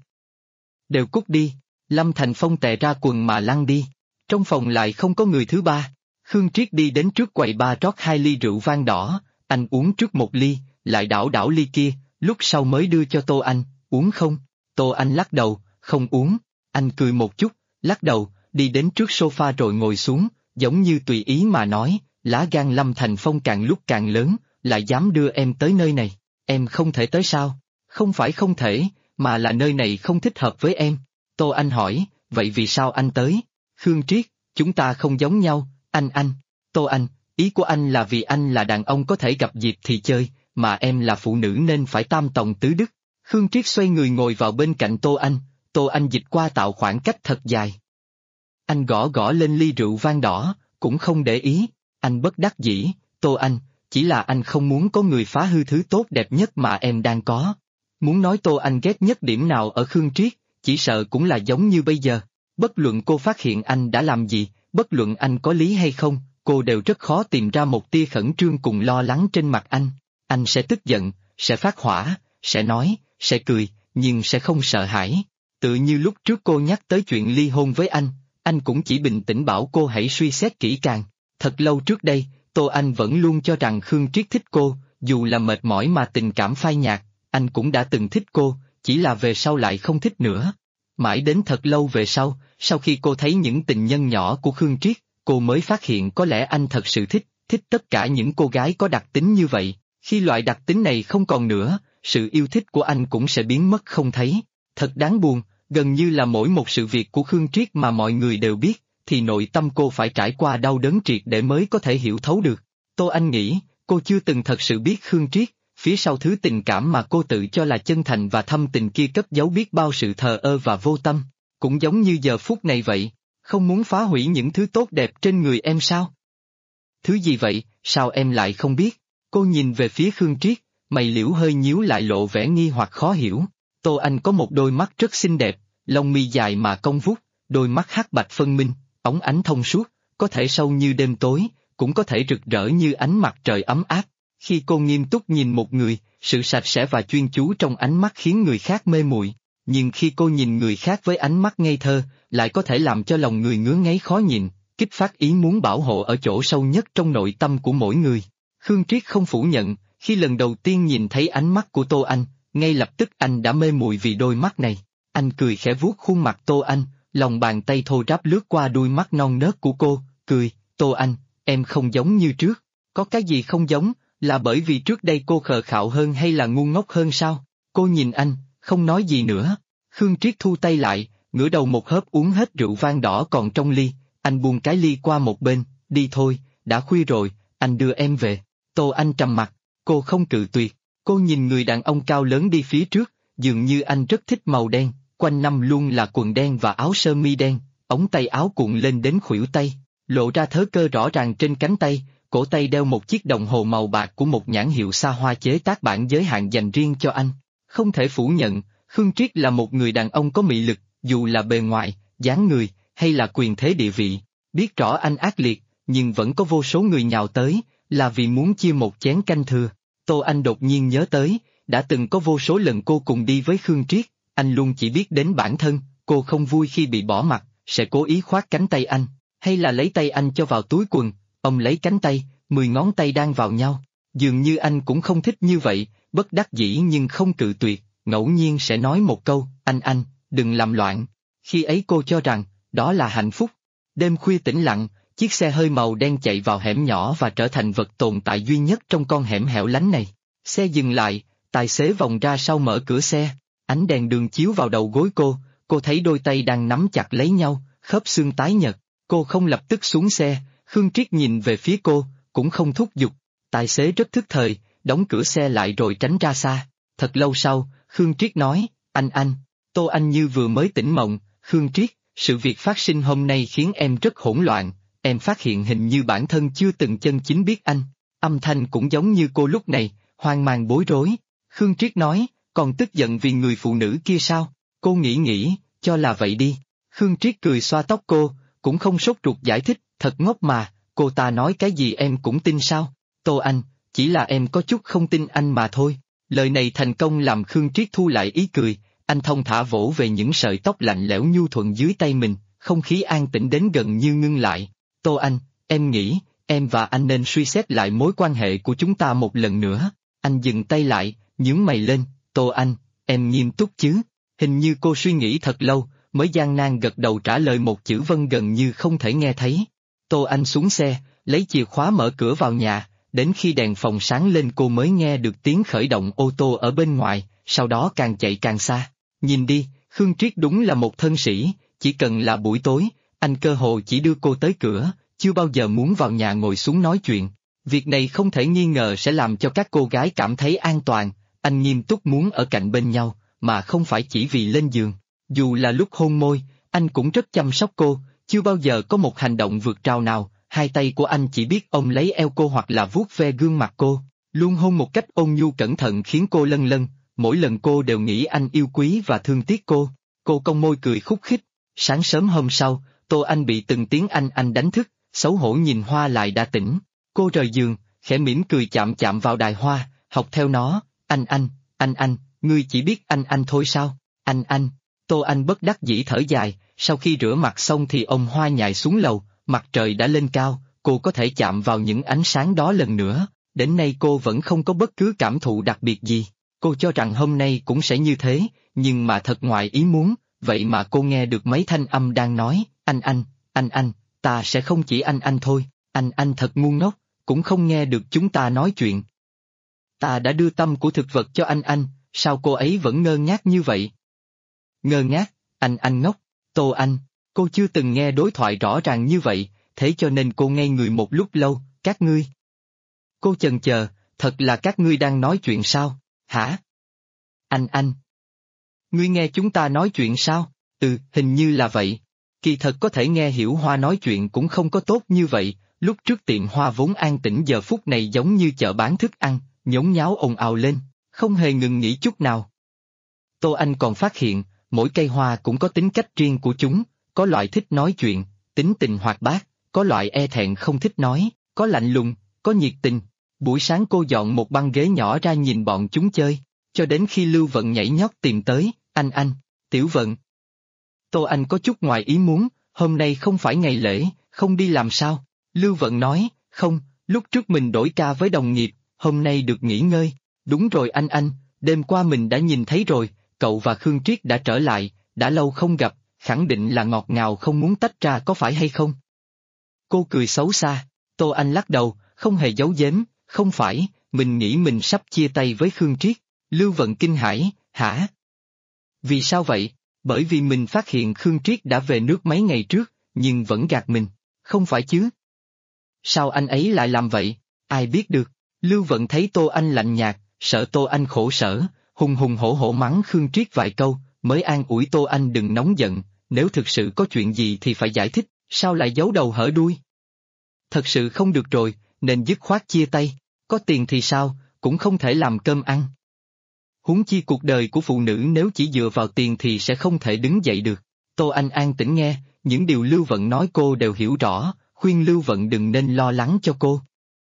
Đều cút đi. Lâm Thành Phong tè ra quần mà lăn đi. Trong phòng lại không có người thứ ba. Khương Triết đi đến trước quầy bar rót 2 ly rượu vang đỏ, anh uống trước một ly, lại đảo đảo ly kia, lúc sau mới đưa cho Tô Anh, uống không? Tô Anh lắc đầu, không uống. Anh cười một chút, lắc đầu, đi đến trước sofa rồi ngồi xuống, giống như tùy ý mà nói, lá gan Lâm Thành Phong càng lúc càng lớn, lại dám đưa em tới nơi này. Em không thể tới sao? Không phải không thể, mà là nơi này không thích hợp với em. Tô Anh hỏi, vậy vì sao anh tới? Khương Triết, chúng ta không giống nhau, anh. Tô Anh, ý của anh là vì anh là đàn ông có thể gặp dịp thì chơi, mà em là phụ nữ nên phải tam tòng tứ đức. Khương Triết xoay người ngồi vào bên cạnh Tô Anh dịch qua tạo khoảng cách thật dài. Anh gõ gõ lên ly rượu vang đỏ, cũng không để ý, anh bất đắc dĩ, Tô Anh, chỉ là anh không muốn có người phá hư thứ tốt đẹp nhất mà em đang có. Muốn nói Tô Anh ghét nhất điểm nào ở Khương Triết, chỉ sợ cũng là giống như bây giờ. Bất luận cô phát hiện anh đã làm gì, bất luận anh có lý hay không, cô đều rất khó tìm ra một tia khẩn trương cùng lo lắng trên mặt anh. Anh sẽ tức giận, sẽ phát hỏa, sẽ nói, sẽ cười, nhưng sẽ không sợ hãi. Tự như lúc trước cô nhắc tới chuyện ly hôn với anh cũng chỉ bình tĩnh bảo cô hãy suy xét kỹ càng. Thật lâu trước đây, Tô Anh vẫn luôn cho rằng Khương Triết thích cô, dù là mệt mỏi mà tình cảm phai nhạt, anh cũng đã từng thích cô, chỉ là về sau lại không thích nữa. Mãi đến thật lâu về sau khi cô thấy những tình nhân nhỏ của Khương Triết, cô mới phát hiện có lẽ anh thật sự thích tất cả những cô gái có đặc tính như vậy. Khi loại đặc tính này không còn nữa, sự yêu thích của anh cũng sẽ biến mất không thấy. Thật đáng buồn, gần như là mỗi một sự việc của Khương Triết mà mọi người đều biết, thì nội tâm cô phải trải qua đau đớn triệt để mới có thể hiểu thấu được. Tô Anh nghĩ, cô chưa từng thật sự biết Khương Triết, phía sau thứ tình cảm mà cô tự cho là chân thành và thâm tình kia cất giấu biết bao sự thờ ơ và vô tâm. Cũng giống như giờ phút này vậy, không muốn phá hủy những thứ tốt đẹp trên người em sao? Thứ gì vậy, sao em lại không biết? Cô nhìn về phía Khương Triết, mày liễu hơi nhíu lại lộ vẻ nghi hoặc khó hiểu. Tô Anh có một đôi mắt rất xinh đẹp, lông mi dài mà cong vút, đôi mắt hắc bạch phân minh, óng ánh thông suốt, có thể sâu như đêm tối, cũng có thể rực rỡ như ánh mặt trời ấm áp. Khi cô nghiêm túc nhìn một người, sự sạch sẽ và chuyên chú trong ánh mắt khiến người khác mê muội. Nhưng khi cô nhìn người khác với ánh mắt ngây thơ, lại có thể làm cho lòng người ngứa ngáy khó nhìn, kích phát ý muốn bảo hộ ở chỗ sâu nhất trong nội tâm của mỗi người. Khương Triết không phủ nhận, khi lần đầu tiên nhìn thấy ánh mắt của Tô Anh, ngay lập tức anh đã mê muội vì đôi mắt này. Anh cười khẽ vuốt khuôn mặt Tô Anh, lòng bàn tay thô ráp lướt qua đôi mắt non nớt của cô, cười, Tô Anh, em không giống như trước. Có cái gì không giống, là bởi vì trước đây cô khờ khạo hơn hay là ngu ngốc hơn sao? Cô nhìn anh, không nói gì nữa. Khương Triết thu tay lại, ngửa đầu một hớp uống hết rượu vang đỏ còn trong ly, anh buông cái ly qua một bên, đi thôi, đã khuya rồi, anh đưa em về. Tô Anh trầm mặt, cô không cự tuyệt, cô nhìn người đàn ông cao lớn đi phía trước, dường như anh rất thích màu đen, quanh năm luôn là quần đen và áo sơ mi đen, ống tay áo cuộn lên đến khuỷu tay, lộ ra thớ cơ rõ ràng trên cánh tay, cổ tay đeo một chiếc đồng hồ màu bạc của một nhãn hiệu xa hoa chế tác bản giới hạn dành riêng cho anh. Không thể phủ nhận, Khương Triết là một người đàn ông có mị lực, dù là bề ngoài, dáng người, hay là quyền thế địa vị. Biết rõ anh ác liệt, nhưng vẫn có vô số người nhào tới, là vì muốn chia một chén canh thừa. Tô Anh đột nhiên nhớ tới, đã từng có vô số lần cô cùng đi với Khương Triết, anh luôn chỉ biết đến bản thân, cô không vui khi bị bỏ mặc, sẽ cố ý khoác cánh tay anh, hay là lấy tay anh cho vào túi quần, ông lấy cánh tay, 10 ngón tay đan vào nhau. Dường như anh cũng không thích như vậy, bất đắc dĩ nhưng không cự tuyệt, ngẫu nhiên sẽ nói một câu, anh, đừng làm loạn. Khi ấy cô cho rằng, đó là hạnh phúc. Đêm khuya tĩnh lặng, chiếc xe hơi màu đen chạy vào hẻm nhỏ và trở thành vật tồn tại duy nhất trong con hẻm hẻo lánh này. Xe dừng lại, tài xế vòng ra sau mở cửa xe, ánh đèn đường chiếu vào đầu gối cô thấy đôi tay đang nắm chặt lấy nhau, khớp xương tái nhợt. Cô không lập tức xuống xe, Khương Triết nhìn về phía cô, cũng không thúc giục. Tài xế rất thức thời, đóng cửa xe lại rồi tránh ra xa. Thật lâu sau, Khương Triết nói, anh. Tô Anh như vừa mới tỉnh mộng, Khương Triết, sự việc phát sinh hôm nay khiến em rất hỗn loạn, em phát hiện hình như bản thân chưa từng chân chính biết anh. Âm thanh cũng giống như cô lúc này, hoang mang bối rối. Khương Triết nói, còn tức giận vì người phụ nữ kia sao? Cô nghĩ, cho là vậy đi. Khương Triết cười xoa tóc cô, cũng không sốt ruột giải thích, thật ngốc mà, cô ta nói cái gì em cũng tin sao? Tô Anh, chỉ là em có chút không tin anh mà thôi. Lời này thành công làm Khương Triết thu lại ý cười, anh thông thả vỗ về những sợi tóc lạnh lẽo nhu thuận dưới tay mình, không khí an tĩnh đến gần như ngưng lại. Tô Anh, em nghĩ, em và anh nên suy xét lại mối quan hệ của chúng ta một lần nữa. Anh dừng tay lại, nhướng mày lên, Tô Anh, em nghiêm túc chứ? Hình như cô suy nghĩ thật lâu, mới gian nan gật đầu trả lời một chữ vâng gần như không thể nghe thấy. Tô Anh xuống xe, lấy chìa khóa mở cửa vào nhà, đến khi đèn phòng sáng lên cô mới nghe được tiếng khởi động ô tô ở bên ngoài, sau đó càng chạy càng xa. Nhìn đi, Khương Triết đúng là một thân sĩ, chỉ cần là buổi tối, anh cơ hồ chỉ đưa cô tới cửa, chưa bao giờ muốn vào nhà ngồi xuống nói chuyện. Việc này không thể nghi ngờ sẽ làm cho các cô gái cảm thấy an toàn, anh nghiêm túc muốn ở cạnh bên nhau, mà không phải chỉ vì lên giường. Dù là lúc hôn môi, anh cũng rất chăm sóc cô, chưa bao giờ có một hành động vượt rào nào, hai tay của anh chỉ biết ôm lấy eo cô hoặc là vuốt ve gương mặt cô, luôn hôn một cách ôn nhu cẩn thận khiến cô lân lân, mỗi lần cô đều nghĩ anh yêu quý và thương tiếc cô. Cô cong môi cười khúc khích. Sáng sớm hôm sau, Tô Anh bị từng tiếng anh đánh thức, xấu hổ nhìn hoa lại đã tỉnh. Cô rời giường, khẽ mỉm cười chạm chạm vào đài hoa, học theo nó, anh, ngươi chỉ biết anh thôi sao, anh. Tô Anh bất đắc dĩ thở dài, sau khi rửa mặt xong thì ôm hoa nhài xuống lầu, mặt trời đã lên cao, cô có thể chạm vào những ánh sáng đó lần nữa, đến nay cô vẫn không có bất cứ cảm thụ đặc biệt gì. Cô cho rằng hôm nay cũng sẽ như thế, nhưng mà thật ngoài ý muốn, vậy mà cô nghe được mấy thanh âm đang nói, anh, ta sẽ không chỉ anh thôi, anh thật ngu ngốc, cũng không nghe được chúng ta nói chuyện. Ta đã đưa tâm của thực vật cho anh, sao cô ấy vẫn ngơ ngác như vậy? Ngơ ngác, anh ngốc, Tô Anh, cô chưa từng nghe đối thoại rõ ràng như vậy, thế cho nên cô ngây người một lúc lâu, các ngươi. Cô chần chờ, thật là các ngươi đang nói chuyện sao, hả? Anh. Ngươi nghe chúng ta nói chuyện sao? Hình như là vậy. Kỳ thật có thể nghe hiểu hoa nói chuyện cũng không có tốt như vậy, lúc trước tiệm hoa vốn an tĩnh giờ phút này giống như chợ bán thức ăn, nhốn nháo ồn ào lên, không hề ngừng nghỉ chút nào. Tô Anh còn phát hiện, mỗi cây hoa cũng có tính cách riêng của chúng, có loại thích nói chuyện, tính tình hoạt bát, có loại e thẹn không thích nói, có lạnh lùng, có nhiệt tình. Buổi sáng cô dọn một băng ghế nhỏ ra nhìn bọn chúng chơi, cho đến khi Lưu Vận nhảy nhót tìm tới, anh, Tiểu Vận. Tô Anh có chút ngoài ý muốn, hôm nay không phải ngày lễ, không đi làm sao? Lưu Vận nói, không, lúc trước mình đổi ca với đồng nghiệp, hôm nay được nghỉ ngơi. Đúng rồi anh, đêm qua mình đã nhìn thấy rồi, cậu và Khương Triết đã trở lại, đã lâu không gặp, khẳng định là ngọt ngào không muốn tách ra có phải hay không? Cô cười xấu xa, Tô Anh lắc đầu, không hề giấu giếm, không phải, mình nghĩ mình sắp chia tay với Khương Triết. Lưu Vận kinh hãi, hả? Vì sao vậy? Bởi vì mình phát hiện Khương Triết đã về nước mấy ngày trước, nhưng vẫn gạt mình, không phải chứ? Sao anh ấy lại làm vậy? Ai biết được? Lưu Vận thấy Tô Anh lạnh nhạt, sợ Tô Anh khổ sở, hùng hùng hổ hổ mắng Khương Triết vài câu, mới an ủi Tô Anh đừng nóng giận, nếu thực sự có chuyện gì thì phải giải thích, sao lại giấu đầu hở đuôi? Thật sự không được rồi, nên dứt khoát chia tay, có tiền thì sao, cũng không thể làm cơm ăn. Huống chi cuộc đời của phụ nữ nếu chỉ dựa vào tiền thì sẽ không thể đứng dậy được. Tô Anh an tĩnh nghe, những điều Lưu Vận nói cô đều hiểu rõ, khuyên Lưu Vận đừng nên lo lắng cho cô.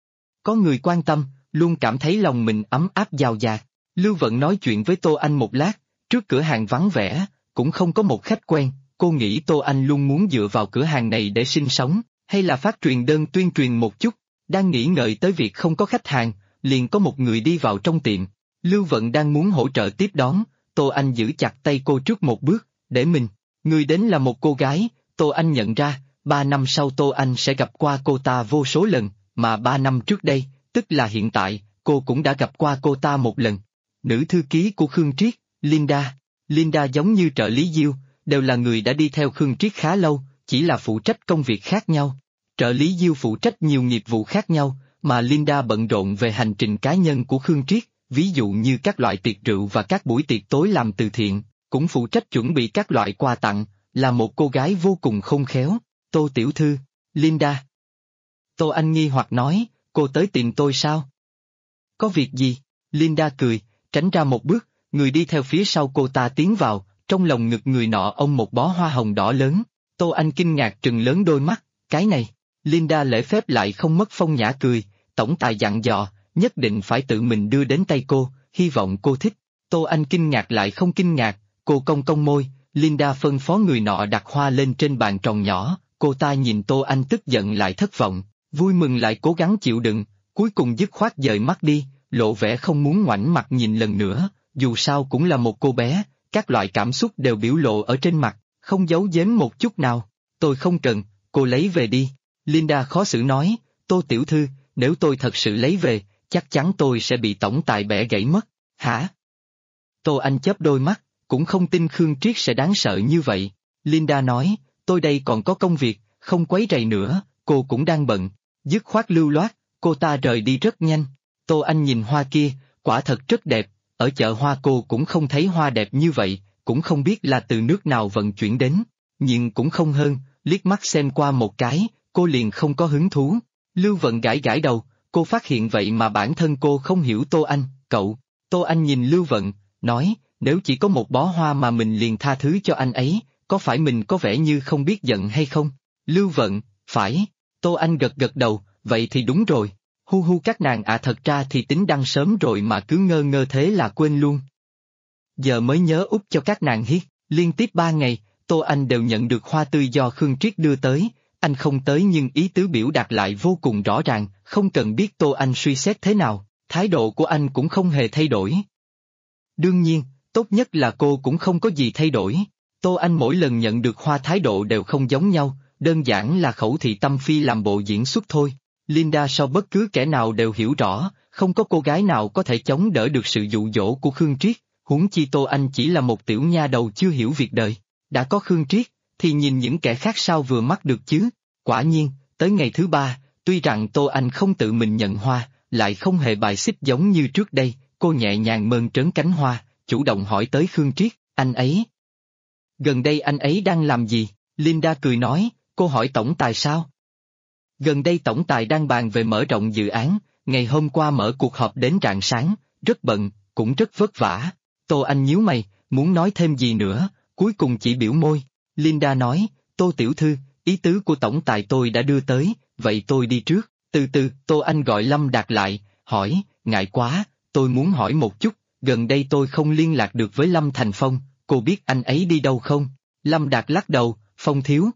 Có người quan tâm, luôn cảm thấy lòng mình ấm áp dào dạt. Lưu Vận nói chuyện với Tô Anh một lát, trước cửa hàng vắng vẻ, cũng không có một khách quen, cô nghĩ Tô Anh luôn muốn dựa vào cửa hàng này để sinh sống, hay là phát truyền đơn tuyên truyền một chút, đang nghĩ ngợi tới việc không có khách hàng, liền có một người đi vào trong tiệm. Lưu Vận đang muốn hỗ trợ tiếp đón, Tô Anh giữ chặt tay cô trước một bước, để mình. Người đến là một cô gái, Tô Anh nhận ra, 3 năm sau Tô Anh sẽ gặp qua cô ta vô số lần, mà 3 năm trước đây, tức là hiện tại, cô cũng đã gặp qua cô ta một lần. Nữ thư ký của Khương Triết, Linda. Linda giống như trợ lý Diêu, đều là người đã đi theo Khương Triết khá lâu, chỉ là phụ trách công việc khác nhau. Trợ lý Diêu phụ trách nhiều nghiệp vụ khác nhau, mà Linda bận rộn về hành trình cá nhân của Khương Triết, ví dụ như các loại tiệc rượu và các buổi tiệc tối làm từ thiện, cũng phụ trách chuẩn bị các loại quà tặng, là một cô gái vô cùng khôn khéo. Tô tiểu thư, Linda. Tô Anh nghi hoặc nói, cô tới tìm tôi sao? Có việc gì? Linda cười, tránh ra một bước, người đi theo phía sau cô ta tiến vào, trong lòng ngực người nọ ôm một bó hoa hồng đỏ lớn. Tô Anh kinh ngạc trừng lớn đôi mắt, cái này. Linda lễ phép lại không mất phong nhã cười, tổng tài dặn dò, nhất định phải tự mình đưa đến tay cô, hy vọng cô thích. Tô Anh kinh ngạc lại không kinh ngạc, cô cong cong môi, Linda phân phó người nọ đặt hoa lên trên bàn tròn nhỏ, cô ta nhìn Tô Anh tức giận lại thất vọng, vui mừng lại cố gắng chịu đựng, cuối cùng dứt khoát dời mắt đi, lộ vẻ không muốn ngoảnh mặt nhìn lần nữa, dù sao cũng là một cô bé, các loại cảm xúc đều biểu lộ ở trên mặt, không giấu giếm một chút nào. Tôi không cần, cô lấy về đi. Linda khó xử nói, Tô tiểu thư, nếu tôi thật sự lấy về, chắc chắn tôi sẽ bị tổng tài bẻ gãy mất. Hả? Tô Anh chớp đôi mắt, cũng không tin Khương Triết sẽ đáng sợ như vậy. Linda nói, tôi đây còn có công việc, không quấy rầy nữa, cô cũng đang bận. Dứt khoát lưu loát, cô ta rời đi rất nhanh. Tô Anh nhìn hoa kia, quả thật rất đẹp, ở chợ hoa cô cũng không thấy hoa đẹp như vậy, cũng không biết là từ nước nào vận chuyển đến. Nhưng cũng không hơn, liếc mắt xem qua một cái, cô liền không có hứng thú. Lưu Vận gãi gãi đầu, cô phát hiện vậy mà bản thân cô không hiểu Tô Anh, cậu. Tô Anh nhìn Lưu Vận, nói, nếu chỉ có một bó hoa mà mình liền tha thứ cho anh ấy, có phải mình có vẻ như không biết giận hay không? Lưu Vận, phải. Tô Anh gật gật đầu, vậy thì đúng rồi. Hu hu các nàng thật ra thì tính đăng sớm rồi mà cứ ngơ ngơ thế là quên luôn. Giờ mới nhớ úp cho các nàng hiết, liên tiếp 3 ngày, Tô Anh đều nhận được hoa tươi do Khương Triết đưa tới, anh không tới nhưng ý tứ biểu đạt lại vô cùng rõ ràng, không cần biết Tô Anh suy xét thế nào, thái độ của anh cũng không hề thay đổi. Đương nhiên, tốt nhất là cô cũng không có gì thay đổi. Tô Anh mỗi lần nhận được hoa thái độ đều không giống nhau, đơn giản là khẩu thị tâm phi làm bộ diễn xuất thôi. Linda so bất cứ kẻ nào đều hiểu rõ, không có cô gái nào có thể chống đỡ được sự dụ dỗ của Khương Triết, huống chi Tô Anh chỉ là một tiểu nha đầu chưa hiểu việc đời. Đã có Khương Triết, thì nhìn những kẻ khác sao vừa mắt được chứ. Quả nhiên, tới ngày thứ 3, tuy rằng Tô Anh không tự mình nhận hoa, lại không hề bài xích giống như trước đây, cô nhẹ nhàng mơn trớn cánh hoa, chủ động hỏi tới Khương Triết, anh ấy. Gần đây anh ấy đang làm gì? Linda cười nói, cô hỏi tổng tài sao? Gần đây tổng tài đang bàn về mở rộng dự án, ngày hôm qua mở cuộc họp đến rạng sáng, rất bận, cũng rất vất vả. Tô Anh nhíu mày, muốn nói thêm gì nữa, cuối cùng chỉ biểu môi. Linda nói, Tô tiểu thư, ý tứ của tổng tài tôi đã đưa tới, vậy tôi đi trước. Từ từ, Tô Anh gọi Lâm Đạt lại, hỏi, ngại quá, tôi muốn hỏi một chút, gần đây tôi không liên lạc được với Lâm Thành Phong, cô biết anh ấy đi đâu không? Lâm Đạt lắc đầu, Phong thiếu.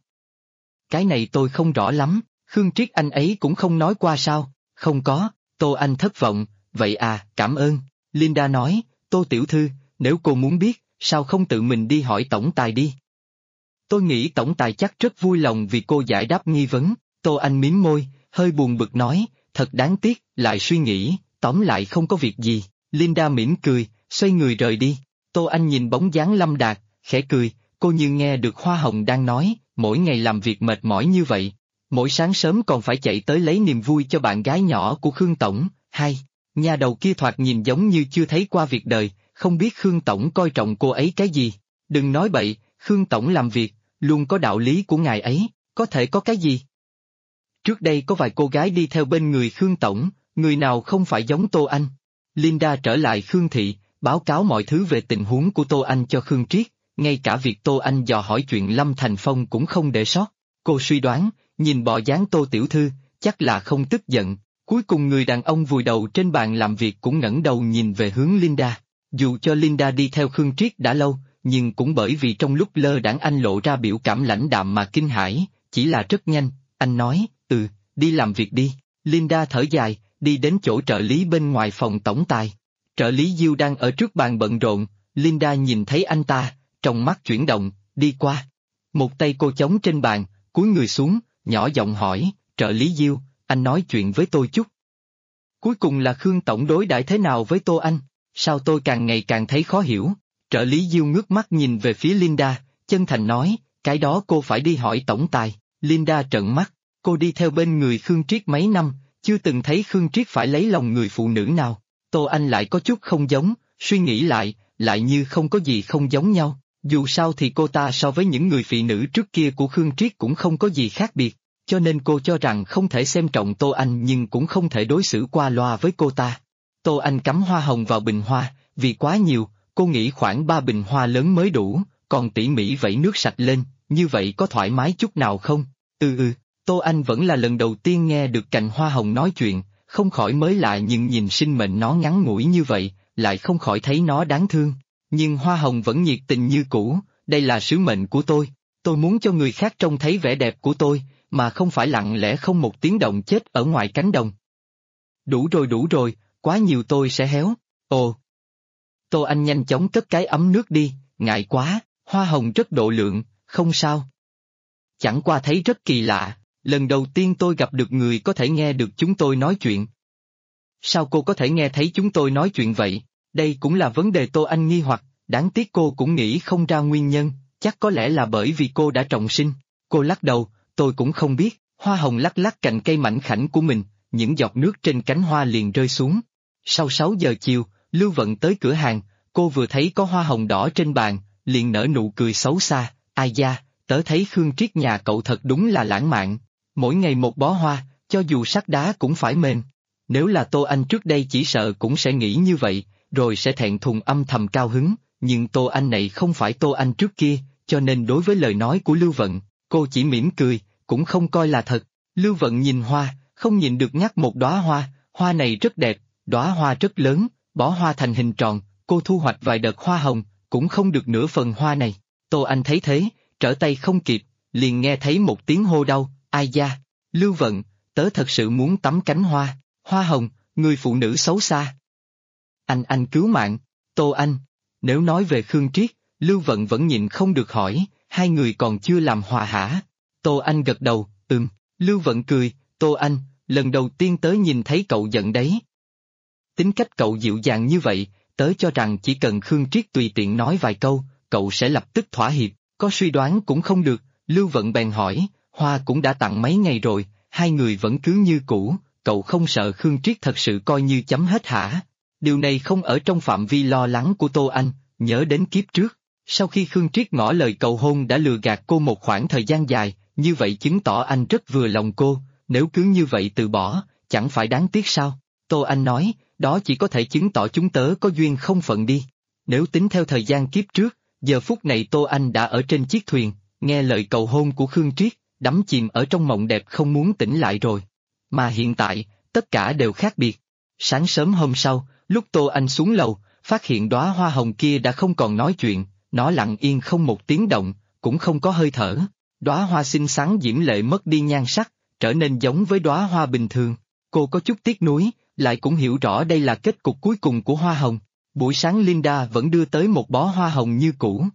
Cái này tôi không rõ lắm, Khương Triết anh ấy cũng không nói qua sao? Không có, Tô Anh thất vọng, vậy cảm ơn. Linda nói, Tô tiểu thư, nếu cô muốn biết, sao không tự mình đi hỏi tổng tài đi? Tôi nghĩ tổng tài chắc rất vui lòng vì cô giải đáp nghi vấn. Tô Anh mím môi, hơi buồn bực nói, thật đáng tiếc, lại suy nghĩ, tóm lại không có việc gì. Linda mỉm cười, xoay người rời đi. Tô Anh nhìn bóng dáng Lâm Đạt, khẽ cười, cô như nghe được Hoa Hồng đang nói, mỗi ngày làm việc mệt mỏi như vậy, mỗi sáng sớm còn phải chạy tới lấy niềm vui cho bạn gái nhỏ của Khương Tổng. Hay, nhà đầu kia thoạt nhìn giống như chưa thấy qua việc đời, không biết Khương Tổng coi trọng cô ấy cái gì. Đừng nói bậy, Khương Tổng làm việc, luôn có đạo lý của ngài ấy, có thể có cái gì? Trước đây có vài cô gái đi theo bên người Khương Tổng, người nào không phải giống Tô Anh. Linda trở lại Khương Thị, báo cáo mọi thứ về tình huống của Tô Anh cho Khương Triết, ngay cả việc Tô Anh dò hỏi chuyện Lâm Thành Phong cũng không để sót. Cô suy đoán, nhìn bộ dáng Tô tiểu thư, chắc là không tức giận. Cuối cùng người đàn ông vùi đầu trên bàn làm việc cũng ngẩng đầu nhìn về hướng Linda. Dù cho Linda đi theo Khương Triết đã lâu, nhưng cũng bởi vì trong lúc lơ đãng anh lộ ra biểu cảm lãnh đạm mà kinh hãi, chỉ là rất nhanh, anh nói, đi làm việc đi. Linda thở dài, đi đến chỗ trợ lý bên ngoài phòng tổng tài. Trợ lý Diêu đang ở trước bàn bận rộn, Linda nhìn thấy anh ta, trong mắt chuyển động, đi qua. Một tay cô chống trên bàn, cúi người xuống, nhỏ giọng hỏi, trợ lý Diêu, anh nói chuyện với tôi chút. Cuối cùng là Khương Tổng đối đãi thế nào với Tô Anh? Sao tôi càng ngày càng thấy khó hiểu? Trợ lý Diêu ngước mắt nhìn về phía Linda, chân thành nói, cái đó cô phải đi hỏi tổng tài. Linda trợn mắt, cô đi theo bên người Khương Triết mấy năm, chưa từng thấy Khương Triết phải lấy lòng người phụ nữ nào. Tô Anh lại có chút không giống, suy nghĩ lại như không có gì không giống nhau. Dù sao thì cô ta so với những người phụ nữ trước kia của Khương Triết cũng không có gì khác biệt, cho nên cô cho rằng không thể xem trọng Tô Anh nhưng cũng không thể đối xử qua loa với cô ta. Tô Anh cắm hoa hồng vào bình hoa, vì quá nhiều, cô nghĩ khoảng 3 bình hoa lớn mới đủ, còn tỉ mỉ vẩy nước sạch lên, như vậy có thoải mái chút nào không? Tô Anh vẫn là lần đầu tiên nghe được cành hoa hồng nói chuyện, không khỏi mới lạ nhưng nhìn sinh mệnh nó ngắn ngủi như vậy, lại không khỏi thấy nó đáng thương. Nhưng hoa hồng vẫn nhiệt tình như cũ, đây là sứ mệnh của tôi muốn cho người khác trông thấy vẻ đẹp của tôi, mà không phải lặng lẽ không một tiếng động chết ở ngoài cánh đồng. Đủ rồi, quá nhiều tôi sẽ héo. Ồ! Tô Anh nhanh chóng cất cái ấm nước đi, ngại quá, hoa hồng rất độ lượng, không sao. Chẳng qua thấy rất kỳ lạ, lần đầu tiên tôi gặp được người có thể nghe được chúng tôi nói chuyện. Sao cô có thể nghe thấy chúng tôi nói chuyện vậy? Đây cũng là vấn đề Tô Anh nghi hoặc, đáng tiếc cô cũng nghĩ không ra nguyên nhân, chắc có lẽ là bởi vì cô đã trọng sinh. Cô lắc đầu, tôi cũng không biết. Hoa hồng lắc lắc cành cây mảnh khảnh của mình, những giọt nước trên cánh hoa liền rơi xuống. Sau 6 giờ chiều, Lưu Vận tới cửa hàng, cô vừa thấy có hoa hồng đỏ trên bàn, liền nở nụ cười xấu xa, ai da, tớ thấy Khương Triết nhà cậu thật đúng là lãng mạn, mỗi ngày một bó hoa, cho dù sắt đá cũng phải mềm. Nếu là Tô Anh trước đây chỉ sợ cũng sẽ nghĩ như vậy, rồi sẽ thẹn thùng âm thầm cao hứng, nhưng Tô Anh này không phải Tô Anh trước kia, cho nên đối với lời nói của Lưu Vận, cô chỉ mỉm cười, cũng không coi là thật. Lưu Vận nhìn hoa, không nhìn được ngắt một đóa hoa, hoa này rất đẹp, đóa hoa rất lớn, bó hoa thành hình tròn, cô thu hoạch vài đợt hoa hồng, cũng không được nửa phần hoa này. Tô Anh thấy thế, trở tay không kịp, liền nghe thấy một tiếng hô đau, ai da, Lưu Vận, tớ thật sự muốn tắm cánh hoa, hoa hồng, người phụ nữ xấu xa. Anh cứu mạng, Tô Anh, nếu nói về Khương Triết, Lưu Vận vẫn nhịn không được hỏi, hai người còn chưa làm hòa hả? Tô Anh gật đầu, Lưu Vận cười, Tô Anh, lần đầu tiên tớ nhìn thấy cậu giận đấy. Tính cách cậu dịu dàng như vậy, tớ cho rằng chỉ cần Khương Triết tùy tiện nói vài câu, cậu sẽ lập tức thỏa hiệp, có suy đoán cũng không được, Lưu Vận bèn hỏi, hoa cũng đã tặng mấy ngày rồi, hai người vẫn cứ như cũ, cậu không sợ Khương Triết thật sự coi như chấm hết hả? Điều này không ở trong phạm vi lo lắng của Tô Anh, nhớ đến kiếp trước, sau khi Khương Triết ngỏ lời cầu hôn đã lừa gạt cô một khoảng thời gian dài, như vậy chứng tỏ anh rất vừa lòng cô, nếu cứ như vậy từ bỏ, chẳng phải đáng tiếc sao? Tô Anh nói, đó chỉ có thể chứng tỏ chúng tớ có duyên không phận đi. Nếu tính theo thời gian kiếp trước, giờ phút này Tô Anh đã ở trên chiếc thuyền, nghe lời cầu hôn của Khương Triết, đắm chìm ở trong mộng đẹp không muốn tỉnh lại rồi. Mà hiện tại, tất cả đều khác biệt. Sáng sớm hôm sau, lúc Tô Anh xuống lầu, phát hiện đóa hoa hồng kia đã không còn nói chuyện, nó lặng yên không một tiếng động, cũng không có hơi thở. Đóa hoa xinh xắn diễm lệ mất đi nhan sắc, trở nên giống với đóa hoa bình thường. Cô có chút tiếc nuối, lại cũng hiểu rõ đây là kết cục cuối cùng của hoa hồng. Buổi sáng Linda vẫn đưa tới một bó hoa hồng như cũ.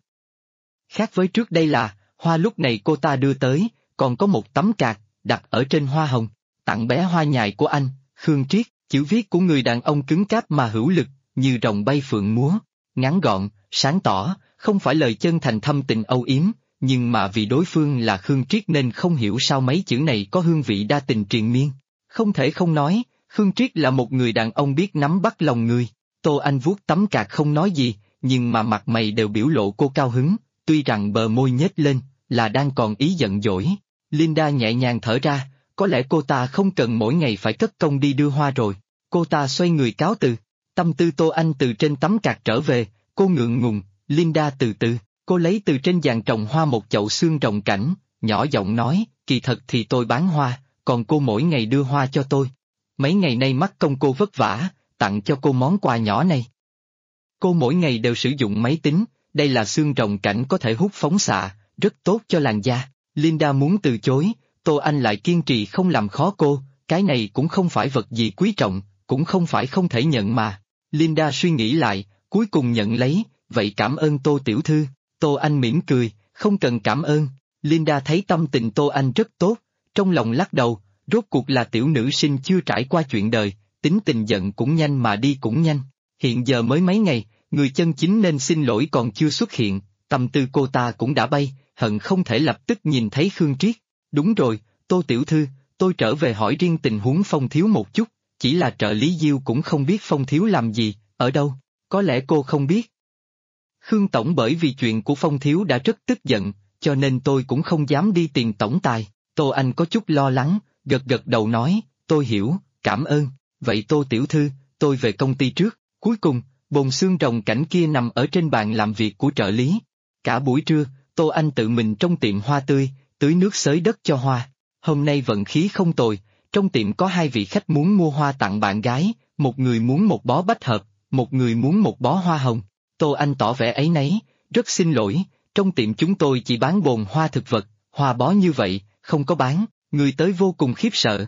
Khác với trước đây là, hoa lúc này cô ta đưa tới, còn có một tấm card, đặt ở trên hoa hồng, tặng bé hoa nhài của anh, Khương Triết, chữ viết của người đàn ông cứng cáp mà hữu lực, như rồng bay phượng múa, ngắn gọn, sáng tỏ, không phải lời chân thành thâm tình âu yếm, nhưng mà vì đối phương là Khương Triết nên không hiểu sao mấy chữ này có hương vị đa tình triền miên. Không thể không nói, Khương Triết là một người đàn ông biết nắm bắt lòng người. Tô Anh vuốt tấm card không nói gì, nhưng mà mặt mày đều biểu lộ cô cao hứng, tuy rằng bờ môi nhếch lên, là đang còn ý giận dỗi. Linda nhẹ nhàng thở ra, có lẽ cô ta không cần mỗi ngày phải cất công đi đưa hoa rồi. Cô ta xoay người cáo từ. Tâm tư Tô Anh từ trên tấm card trở về, cô ngượng ngùng, Linda từ từ, cô lấy từ trên giàn trồng hoa một chậu xương rồng cảnh, nhỏ giọng nói, kỳ thật thì tôi bán hoa, còn cô mỗi ngày đưa hoa cho tôi. Mấy ngày nay mắc công cô vất vả, tặng cho cô món quà nhỏ này. Cô mỗi ngày đều sử dụng máy tính, đây là xương rồng cảnh có thể hút phóng xạ, rất tốt cho làn da. Linda muốn từ chối, Tô Anh lại kiên trì không làm khó cô, cái này cũng không phải vật gì quý trọng, cũng không phải không thể nhận mà. Linda suy nghĩ lại, cuối cùng nhận lấy, vậy cảm ơn Tô tiểu thư. Tô Anh mỉm cười, không cần cảm ơn. Linda thấy tâm tình Tô Anh rất tốt, trong lòng lắc đầu, rốt cuộc là tiểu nữ sinh chưa trải qua chuyện đời, tính tình giận cũng nhanh mà đi cũng nhanh. Hiện giờ mới mấy ngày, người chân chính nên xin lỗi còn chưa xuất hiện, tâm tư cô ta cũng đã bay, hận không thể lập tức nhìn thấy Khương Triết. Đúng rồi, Tô tiểu thư, tôi trở về hỏi riêng tình huống Phong thiếu một chút, chỉ là trợ lý Diêu cũng không biết Phong thiếu làm gì, ở đâu, có lẽ cô không biết. Khương tổng bởi vì chuyện của Phong thiếu đã rất tức giận, cho nên tôi cũng không dám đi tìm tổng tài. Tô Anh có chút lo lắng, gật gật đầu nói, tôi hiểu, cảm ơn, vậy Tô tiểu thư, tôi về công ty trước. Cuối cùng, bồn xương rồng cảnh kia nằm ở trên bàn làm việc của trợ lý. Cả buổi trưa, Tô Anh tự mình trong tiệm hoa tươi, tưới nước xới đất cho hoa. Hôm nay vận khí không tồi, trong tiệm có hai vị khách muốn mua hoa tặng bạn gái, một người muốn một bó bách hợp, một người muốn một bó hoa hồng. Tô Anh tỏ vẻ áy náy, rất xin lỗi, trong tiệm chúng tôi chỉ bán bồn hoa thực vật, hoa bó như vậy, không có bán, người tới vô cùng khiếp sợ.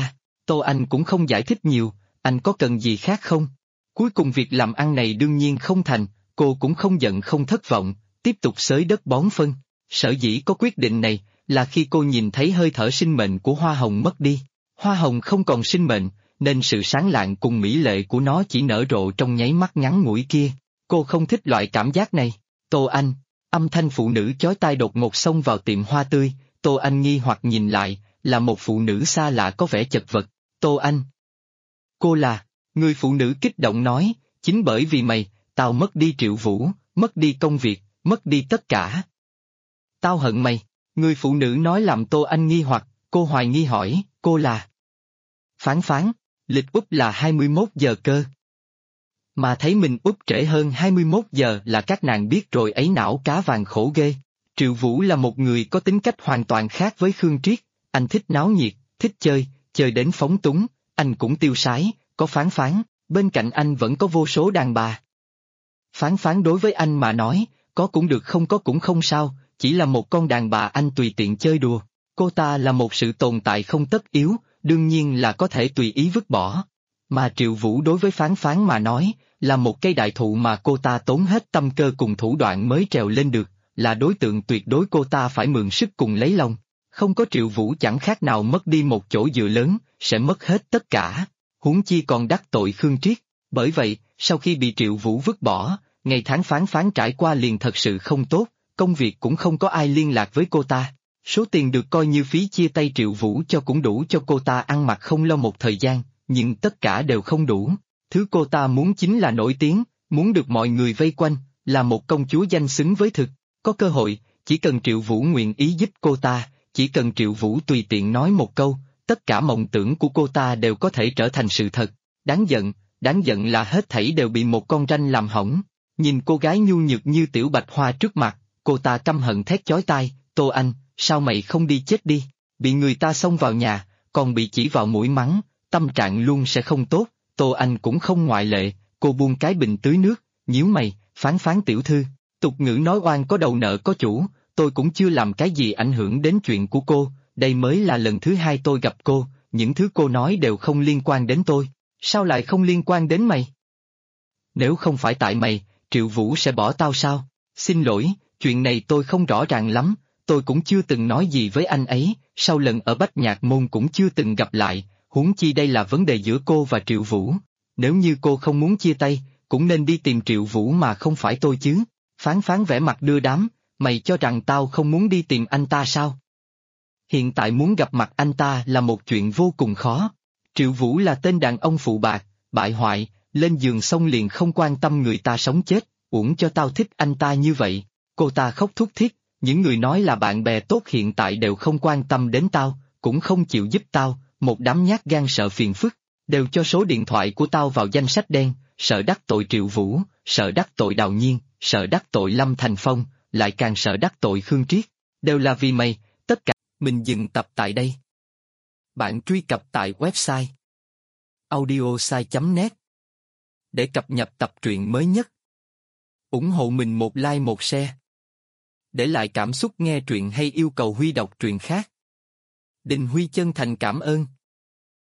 Tô Anh cũng không giải thích nhiều, anh có cần gì khác không? Cuối cùng việc làm ăn này đương nhiên không thành, cô cũng không giận không thất vọng, tiếp tục xới đất bón phân. Sở dĩ có quyết định này, là khi cô nhìn thấy hơi thở sinh mệnh của hoa hồng mất đi. Hoa hồng không còn sinh mệnh, nên sự sáng lạng cùng mỹ lệ của nó chỉ nở rộ trong nháy mắt ngắn ngủi kia. Cô không thích loại cảm giác này. Tô Anh, âm thanh phụ nữ chói tai đột ngột xông vào tiệm hoa tươi. Tô Anh nghi hoặc nhìn lại, là một phụ nữ xa lạ có vẻ chật vật. Tô Anh. Cô là, người phụ nữ kích động nói, chính bởi vì mày, tao mất đi Triệu Vũ, mất đi công việc, mất đi tất cả. Tao hận mày, người phụ nữ nói làm Tô Anh nghi hoặc, cô hoài nghi hỏi, cô là. Phán Phán, lịch Úc là 21 giờ cơ. Mà thấy mình Úc trễ hơn 21 giờ là các nàng biết rồi ấy, não cá vàng khổ ghê. Triệu Vũ là một người có tính cách hoàn toàn khác với Khương Triết, anh thích náo nhiệt, thích chơi, chơi đến phóng túng, anh cũng tiêu sái, có Phán Phán, bên cạnh anh vẫn có vô số đàn bà. Phán Phán đối với anh mà nói, có cũng được không có cũng không sao, chỉ là một con đàn bà anh tùy tiện chơi đùa. Cô ta là một sự tồn tại không tất yếu, đương nhiên là có thể tùy ý vứt bỏ. Mà Triệu Vũ đối với Phán Phán mà nói, là một cây đại thụ mà cô ta tốn hết tâm cơ cùng thủ đoạn mới trèo lên được, là đối tượng tuyệt đối cô ta phải mượn sức cùng lấy lòng. Không có Triệu Vũ chẳng khác nào mất đi một chỗ dựa lớn, sẽ mất hết tất cả. Huống chi còn đắc tội Khương Triết. Bởi vậy, sau khi bị Triệu Vũ vứt bỏ, ngày tháng Phán Phán trải qua liền thật sự không tốt, công việc cũng không có ai liên lạc với cô ta. Số tiền được coi như phí chia tay Triệu Vũ cho cũng đủ cho cô ta ăn mặc không lo một thời gian, nhưng tất cả đều không đủ. Thứ cô ta muốn chính là nổi tiếng, muốn được mọi người vây quanh, là một công chúa danh xứng với thực. Có cơ hội, chỉ cần Triệu Vũ nguyện ý giúp cô ta, chỉ cần Triệu Vũ tùy tiện nói một câu, tất cả mộng tưởng của cô ta đều có thể trở thành sự thật. Đáng giận là hết thảy đều bị một con ranh làm hỏng. Nhìn cô gái nhu nhược như tiểu bạch hoa trước mặt, cô ta căm hận thét chói tai, Tô Anh, sao mày không đi chết đi? Bị người ta xông vào nhà, còn bị chỉ vào mũi mắng, tâm trạng luôn sẽ không tốt. Tô Anh cũng không ngoại lệ, cô buông cái bình tưới nước, nhíu mày, Phán Phán tiểu thư, tục ngữ nói oan có đầu nợ có chủ, tôi cũng chưa làm cái gì ảnh hưởng đến chuyện của cô, đây mới là lần thứ hai tôi gặp cô, những thứ cô nói đều không liên quan đến tôi, sao lại không liên quan đến mày? Nếu không phải tại mày, Triệu Vũ sẽ bỏ tao sao? Xin lỗi, chuyện này tôi không rõ ràng lắm, tôi cũng chưa từng nói gì với anh ấy, sau lần ở Bách Nhạc Môn cũng chưa từng gặp lại, huống chi đây là vấn đề giữa cô và Triệu Vũ. Nếu như cô không muốn chia tay, cũng nên đi tìm Triệu Vũ mà không phải tôi chứ. Phán Phán vẻ mặt đưa đám, mày cho rằng tao không muốn đi tìm anh ta sao? Hiện tại muốn gặp mặt anh ta là một chuyện vô cùng khó. Triệu Vũ là tên đàn ông phụ bạc, bại hoại, lên giường xong liền không quan tâm người ta sống chết, uổng cho tao thích anh ta như vậy. Cô ta khóc thút thít, những người nói là bạn bè tốt hiện tại đều không quan tâm đến tao, cũng không chịu giúp tao, một đám nhát gan sợ phiền phức, đều cho số điện thoại của tao vào danh sách đen, sợ đắc tội Triệu Vũ, sợ đắc tội Đào Nhiên, sợ đắc tội Lâm Thành Phong, lại càng sợ đắc tội Khương Triết, đều là vì mày, tất cả. Mình dừng tập tại đây. Bạn truy cập tại website audiosai.net để cập nhật tập truyện mới nhất. Ủng hộ mình một like một share. Để lại cảm xúc nghe truyện hay yêu cầu Huy đọc truyện khác. Đình Huy chân thành cảm ơn.